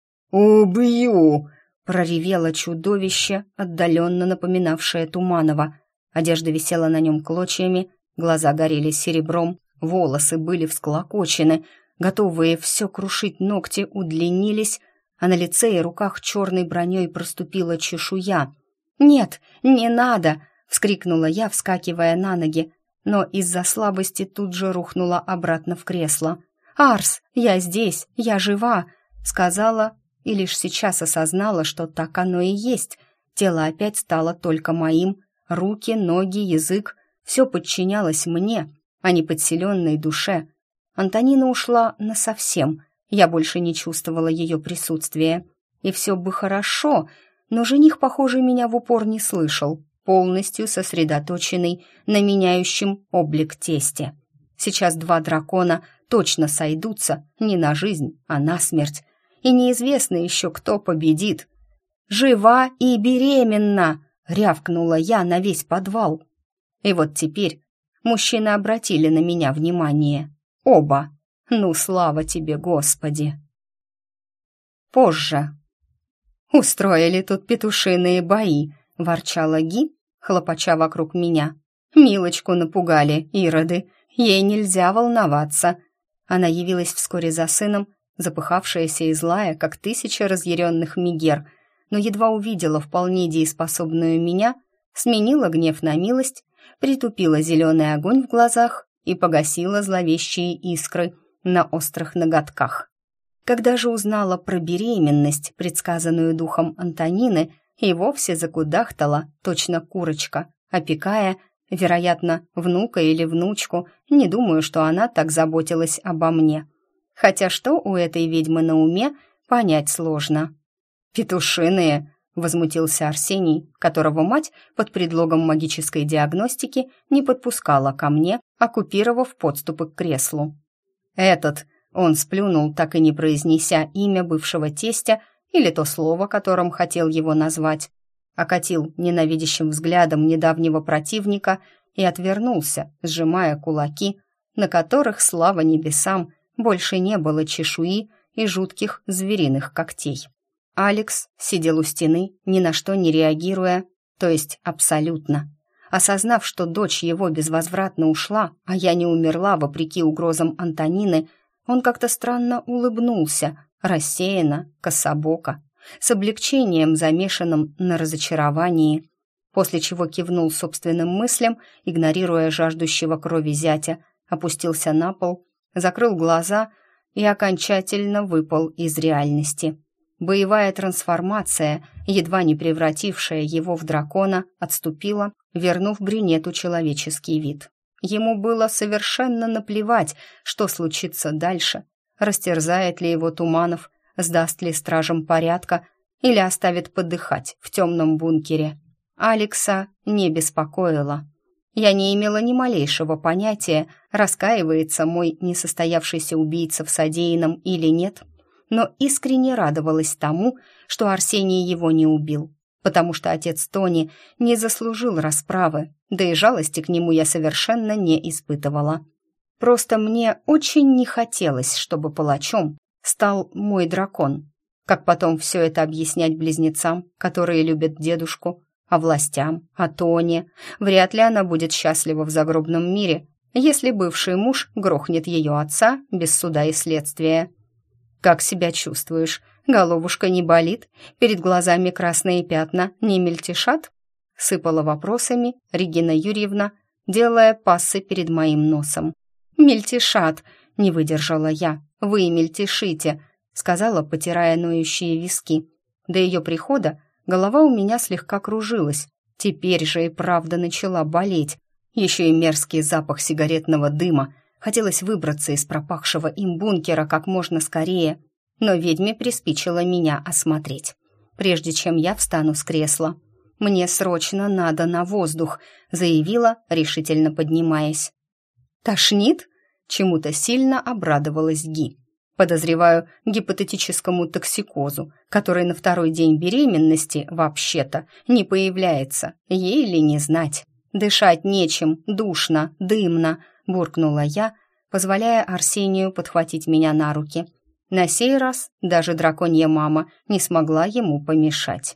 «Убью!» — проревело чудовище, отдаленно напоминавшее Туманова. Одежда висела на нем клочьями, глаза горели серебром, волосы были всклокочены, готовые все крушить ногти удлинились, а на лице и руках черной броней проступила чешуя. «Нет, не надо!» — вскрикнула я, вскакивая на ноги, но из-за слабости тут же рухнула обратно в кресло. «Арс, я здесь, я жива!» — сказала, и лишь сейчас осознала, что так оно и есть. Тело опять стало только моим, руки, ноги, язык — все подчинялось мне, а не подселенной душе. Антонина ушла насовсем, я больше не чувствовала ее присутствия. И все бы хорошо, но жених, похоже, меня в упор не слышал, полностью сосредоточенный на меняющем облик тесте. Сейчас два дракона точно сойдутся не на жизнь, а на смерть. И неизвестно еще, кто победит. «Жива и беременна!» — рявкнула я на весь подвал. И вот теперь мужчины обратили на меня внимание. Оба. Ну, слава тебе, Господи! Позже. «Устроили тут петушиные бои», — ворчала Ги, хлопача вокруг меня. «Милочку напугали, ироды. Ей нельзя волноваться». Она явилась вскоре за сыном, запыхавшаяся и злая, как 1000 разъяренных мегер, но едва увидела вполне дееспособную меня, сменила гнев на милость, притупила зеленый огонь в глазах и погасила зловещие искры на острых ноготках. Когда же узнала про беременность, предсказанную духом Антонины, и вовсе закудахтала, точно курочка, опекая, вероятно, внука или внучку. Не думаю, что она так заботилась обо мне. Хотя что у этой ведьмы на уме, понять сложно. «Петушиные!» — возмутился Арсений, которого мать под предлогом магической диагностики не подпускала ко мне, оккупировав подступы к креслу. «Этот!» — он сплюнул, так и не произнеся имя бывшего тестя или то слово, которым хотел его назвать, окатил ненавидящим взглядом недавнего противника и отвернулся, сжимая кулаки, на которых, слава небесам, больше не было чешуи и жутких звериных когтей. Алекс сидел у стены, ни на что не реагируя, то есть абсолютно. Осознав, что дочь его безвозвратно ушла, а я не умерла вопреки угрозам Антонины, он как-то странно улыбнулся, рассеянно, кособоко, с облегчением, замешанным на разочаровании, после чего кивнул собственным мыслям, игнорируя жаждущего крови зятя, опустился на пол, закрыл глаза и окончательно выпал из реальности. Боевая трансформация, едва не превратившая его в дракона, отступила, вернув брюнету человеческий вид. Ему было совершенно наплевать, что случится дальше, растерзает ли его Туманов, сдаст ли стражам порядка или оставит подыхать в темном бункере. Алекса не беспокоило. Я не имела ни малейшего понятия, раскаивается мой несостоявшийся убийца в содеянном или нет, но искренне радовалась тому, что Арсений его не убил, потому что отец Тони не заслужил расправы, да и жалости к нему я совершенно не испытывала. Просто мне очень не хотелось, чтобы палачом стал мой дракон. Как потом все это объяснять близнецам, которые любят дедушку, а властям, а Тоне? Вряд ли она будет счастлива в загробном мире, если бывший муж грохнет ее отца без суда и следствия. «Как себя чувствуешь? Головушка не болит? Перед глазами красные пятна не мельтешат?» Сыпала вопросами Регина Юрьевна, делая пассы перед моим носом. «Мельтешат!» — не выдержала я. «Вы мельтешите!» — сказала, потирая ноющие виски. До ее прихода голова у меня слегка кружилась. Теперь же и правда начала болеть. Еще и мерзкий запах сигаретного дыма. Хотелось выбраться из пропахшего им бункера как можно скорее. Но ведьме приспичило меня осмотреть, прежде чем я встану с кресла. «Мне срочно надо на воздух», — заявила, решительно поднимаясь. «Тошнит?» — чему-то сильно обрадовалась Ги. «Подозреваю гипотетическому токсикозу, который на второй день беременности вообще-то не появляется, ей ли не знать. Дышать нечем, душно, дымно», — буркнула я, позволяя Арсению подхватить меня на руки. На сей раз даже драконья мама не смогла ему помешать.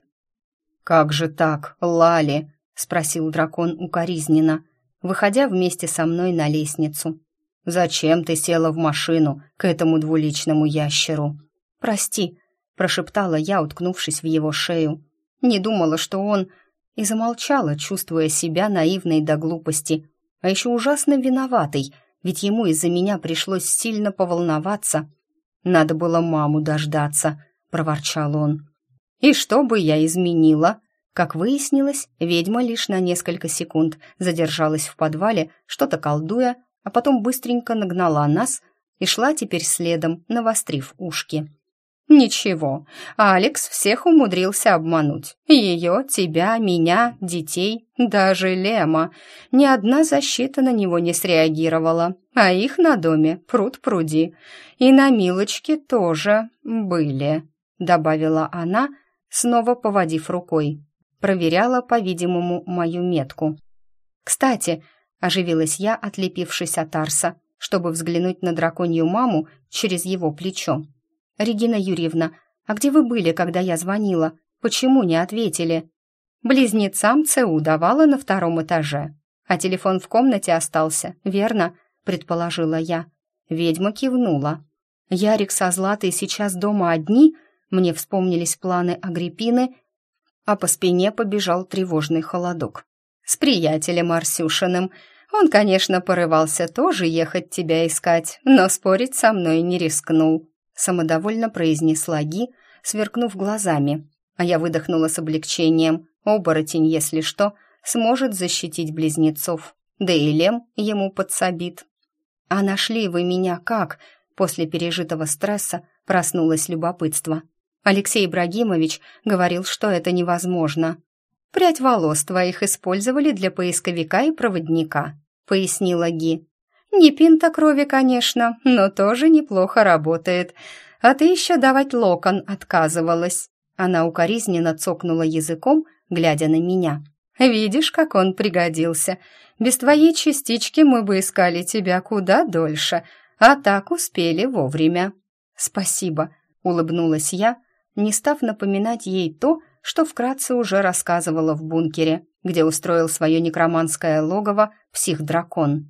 «Как же так, Лали?» — спросил дракон укоризненно, выходя вместе со мной на лестницу. «Зачем ты села в машину к этому двуличному ящеру?» «Прости», — прошептала я, уткнувшись в его шею. Не думала, что он... И замолчала, чувствуя себя наивной до глупости, а еще ужасно виноватой, ведь ему из-за меня пришлось сильно поволноваться. «Надо было маму дождаться», — проворчал он. «И что бы я изменила?» Как выяснилось, ведьма лишь на несколько секунд задержалась в подвале, что-то колдуя, а потом быстренько нагнала нас и шла теперь следом, навострив ушки. «Ничего, Алекс всех умудрился обмануть. Ее, тебя, меня, детей, даже Лема. Ни одна защита на него не среагировала, а их на доме пруд-пруди. И на Милочке тоже были», — добавила она, снова поводив рукой. Проверяла, по-видимому, мою метку. «Кстати», — оживилась я, отлепившись от Арса, чтобы взглянуть на драконью маму через его плечо. «Регина Юрьевна, а где вы были, когда я звонила? Почему не ответили?» «Близнецам ЦУ давала на 2-м этаже, а телефон в комнате остался, верно?» — предположила я. Ведьма кивнула. «Ярик со Златой сейчас дома одни?» Мне вспомнились планы Агриппины, а по спине побежал тревожный холодок. «С приятелем Арсюшиным. Он, конечно, порывался тоже ехать тебя искать, но спорить со мной не рискнул», — самодовольно произнесла Ги, сверкнув глазами. А я выдохнула с облегчением. Оборотень, если что, сможет защитить близнецов. Да и Лем ему подсобит. «А нашли вы меня как?» После пережитого стресса проснулось любопытство. Алексей Ибрагимович говорил, что это невозможно. «Прядь волос твоих использовали для поисковика и проводника», — пояснила Ги. «Не пинта крови, конечно, но тоже неплохо работает. А ты еще давать локон отказывалась». Она укоризненно цокнула языком, глядя на меня. «Видишь, как он пригодился. Без твоей частички мы бы искали тебя куда дольше, а так успели вовремя». «Спасибо», — улыбнулась я, не став напоминать ей то, что вкратце уже рассказывала в бункере, где устроил свое некроманское логово псих-дракон.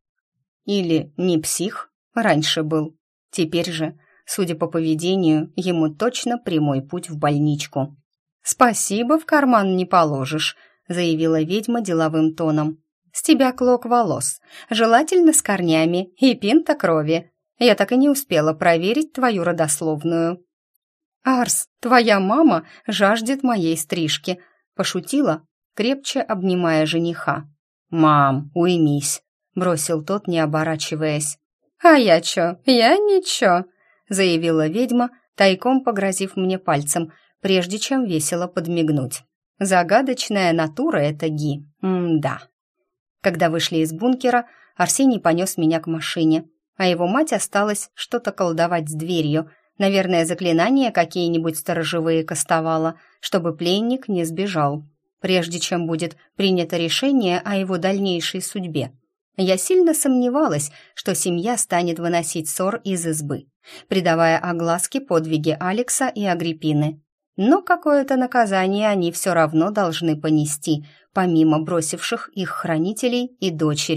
Или не псих, раньше был. Теперь же, судя по поведению, ему точно прямой путь в больничку. «Спасибо, в карман не положишь», — заявила ведьма деловым тоном. «С тебя клок волос, желательно с корнями и пинта крови. Я так и не успела проверить твою родословную». «Арс, твоя мама жаждет моей стрижки», — пошутила, крепче обнимая жениха. «Мам, уймись», — бросил тот, не оборачиваясь. «А я чё? Я ничего», — заявила ведьма, тайком погрозив мне пальцем, прежде чем весело подмигнуть. Загадочная натура эта Ги. Да. Когда вышли из бункера, Арсений понес меня к машине, а его мать осталась что-то колдовать с дверью. Наверное, заклинания какие-нибудь сторожевые кастовала, чтобы пленник не сбежал, прежде чем будет принято решение о его дальнейшей судьбе. Я сильно сомневалась, что семья станет выносить ссор из избы, придавая огласке подвиги Алекса и Агриппины. Но какое-то наказание они все равно должны понести, помимо бросивших их хранителей и дочери,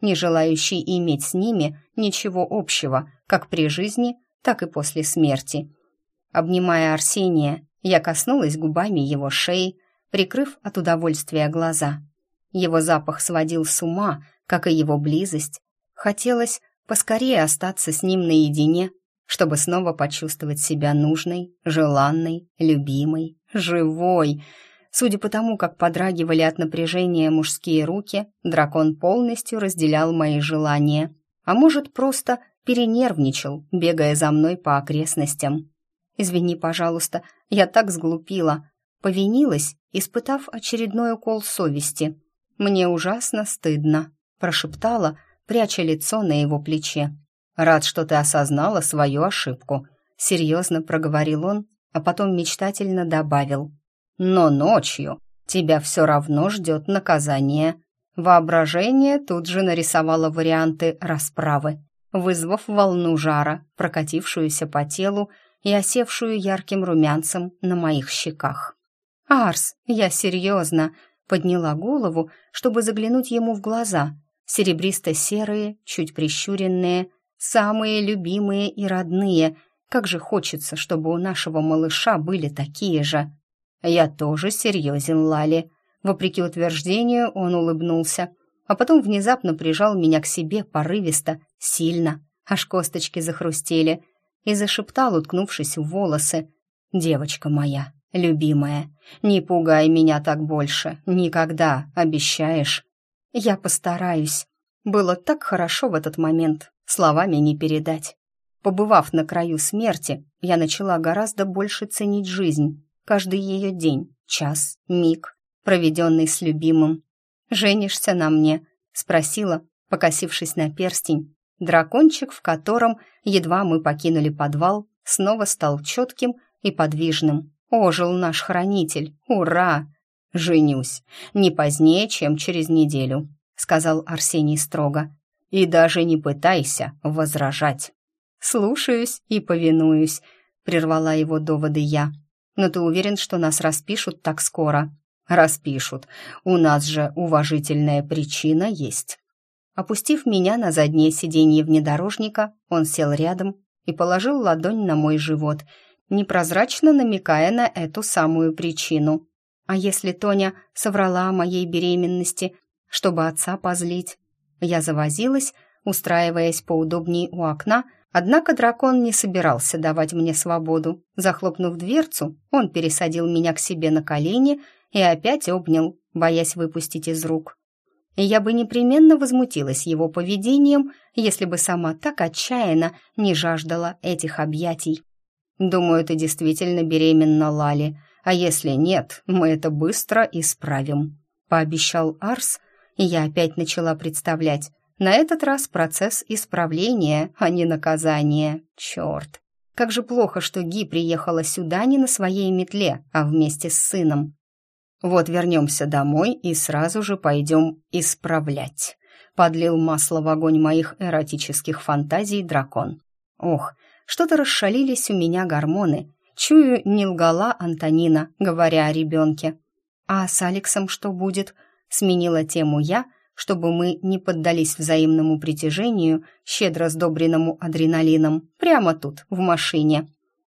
не желающий иметь с ними ничего общего, как при жизни, так и после смерти. Обнимая Арсения, я коснулась губами его шеи, прикрыв от удовольствия глаза. Его запах сводил с ума, как и его близость. Хотелось поскорее остаться с ним наедине, чтобы снова почувствовать себя нужной, желанной, любимой, живой. Судя по тому, как подрагивали от напряжения мужские руки, дракон полностью разделял мои желания. А может, просто перенервничал, бегая за мной по окрестностям. «Извини, пожалуйста, я так сглупила», повинилась, испытав очередной укол совести. «Мне ужасно стыдно», прошептала, пряча лицо на его плече. «Рад, что ты осознала свою ошибку», серьезно проговорил он, а потом мечтательно добавил. «Но ночью тебя все равно ждет наказание». Воображение тут же нарисовало варианты расправы, вызвав волну жара, прокатившуюся по телу и осевшую ярким румянцем на моих щеках. «Арс, я серьезно», подняла голову, чтобы заглянуть ему в глаза, серебристо-серые, чуть прищуренные, самые любимые и родные. Как же хочется, чтобы у нашего малыша были такие же. «Я тоже серьезен, Лали», вопреки утверждению он улыбнулся, а потом внезапно прижал меня к себе порывисто, сильно, аж косточки захрустели, и зашептал, уткнувшись в волосы: «Девочка моя, любимая, не пугай меня так больше, никогда, обещаешь?» «Я постараюсь». Было так хорошо в этот момент, словами не передать. Побывав на краю смерти, я начала гораздо больше ценить жизнь, каждый ее день, час, миг, проведенный с любимым. «Женишься на мне?» — спросила, покосившись на перстень. Дракончик, в котором, едва мы покинули подвал, снова стал четким и подвижным. Ожил наш хранитель. Ура! «Женюсь. Не позднее, чем через неделю», — сказал Арсений строго. «И даже не пытайся возражать». «Слушаюсь и повинуюсь», — прервала его доводы я. «Но ты уверен, что нас распишут так скоро?» «Распишут. У нас же уважительная причина есть». Опустив меня на заднее сиденье внедорожника, он сел рядом и положил ладонь на мой живот, непрозрачно намекая на эту самую причину. А если Тоня соврала о моей беременности, чтобы отца позлить? Я завозилась, устраиваясь поудобнее у окна, однако дракон не собирался давать мне свободу. Захлопнув дверцу, он пересадил меня к себе на колени и опять обнял, боясь выпустить из рук. И я бы непременно возмутилась его поведением, если бы сама так отчаянно не жаждала этих объятий. «Думаю, ты действительно беременна, Лали, а если нет, мы это быстро исправим», — пообещал Арс, и я опять начала представлять. На этот раз процесс исправления, а не наказания. Черт! Как же плохо, что Ги приехала сюда не на своей метле, а вместе с сыном. «Вот вернемся домой и сразу же пойдем исправлять», — подлил масло в огонь моих эротических фантазий дракон. Ох, что-то расшалились у меня гормоны. Чую, не лгала Антонина, говоря о ребенке. «А с Алексом что будет?» — сменила тему я, чтобы мы не поддались взаимному притяжению, щедро сдобренному адреналином, прямо тут, в машине.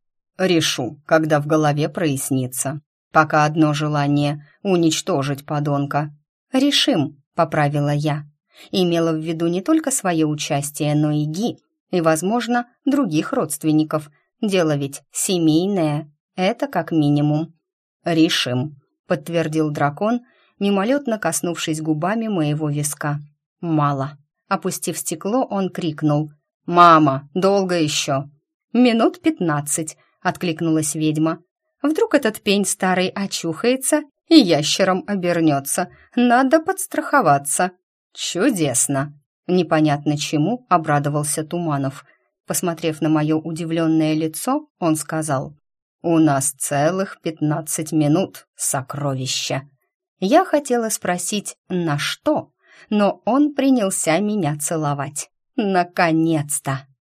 «Решу, когда в голове прояснится. Пока одно желание — уничтожить подонка». «Решим», — поправила я. Имела в виду не только свое участие, но и Ги, и, возможно, других родственников. Дело ведь семейное, это как минимум. «Решим», — подтвердил дракон, мимолетно коснувшись губами моего виска. «Мало». Опустив стекло, он крикнул: «Мама, долго еще?» «Минут 15», — откликнулась ведьма. «Вдруг этот пень старый очухается и ящером обернется. Надо подстраховаться». «Чудесно!» Непонятно чему обрадовался Туманов. Посмотрев на мое удивленное лицо, он сказал: «У нас целых 15 минут, сокровища». Я хотела спросить «на что?», но он принялся меня целовать. Наконец-то!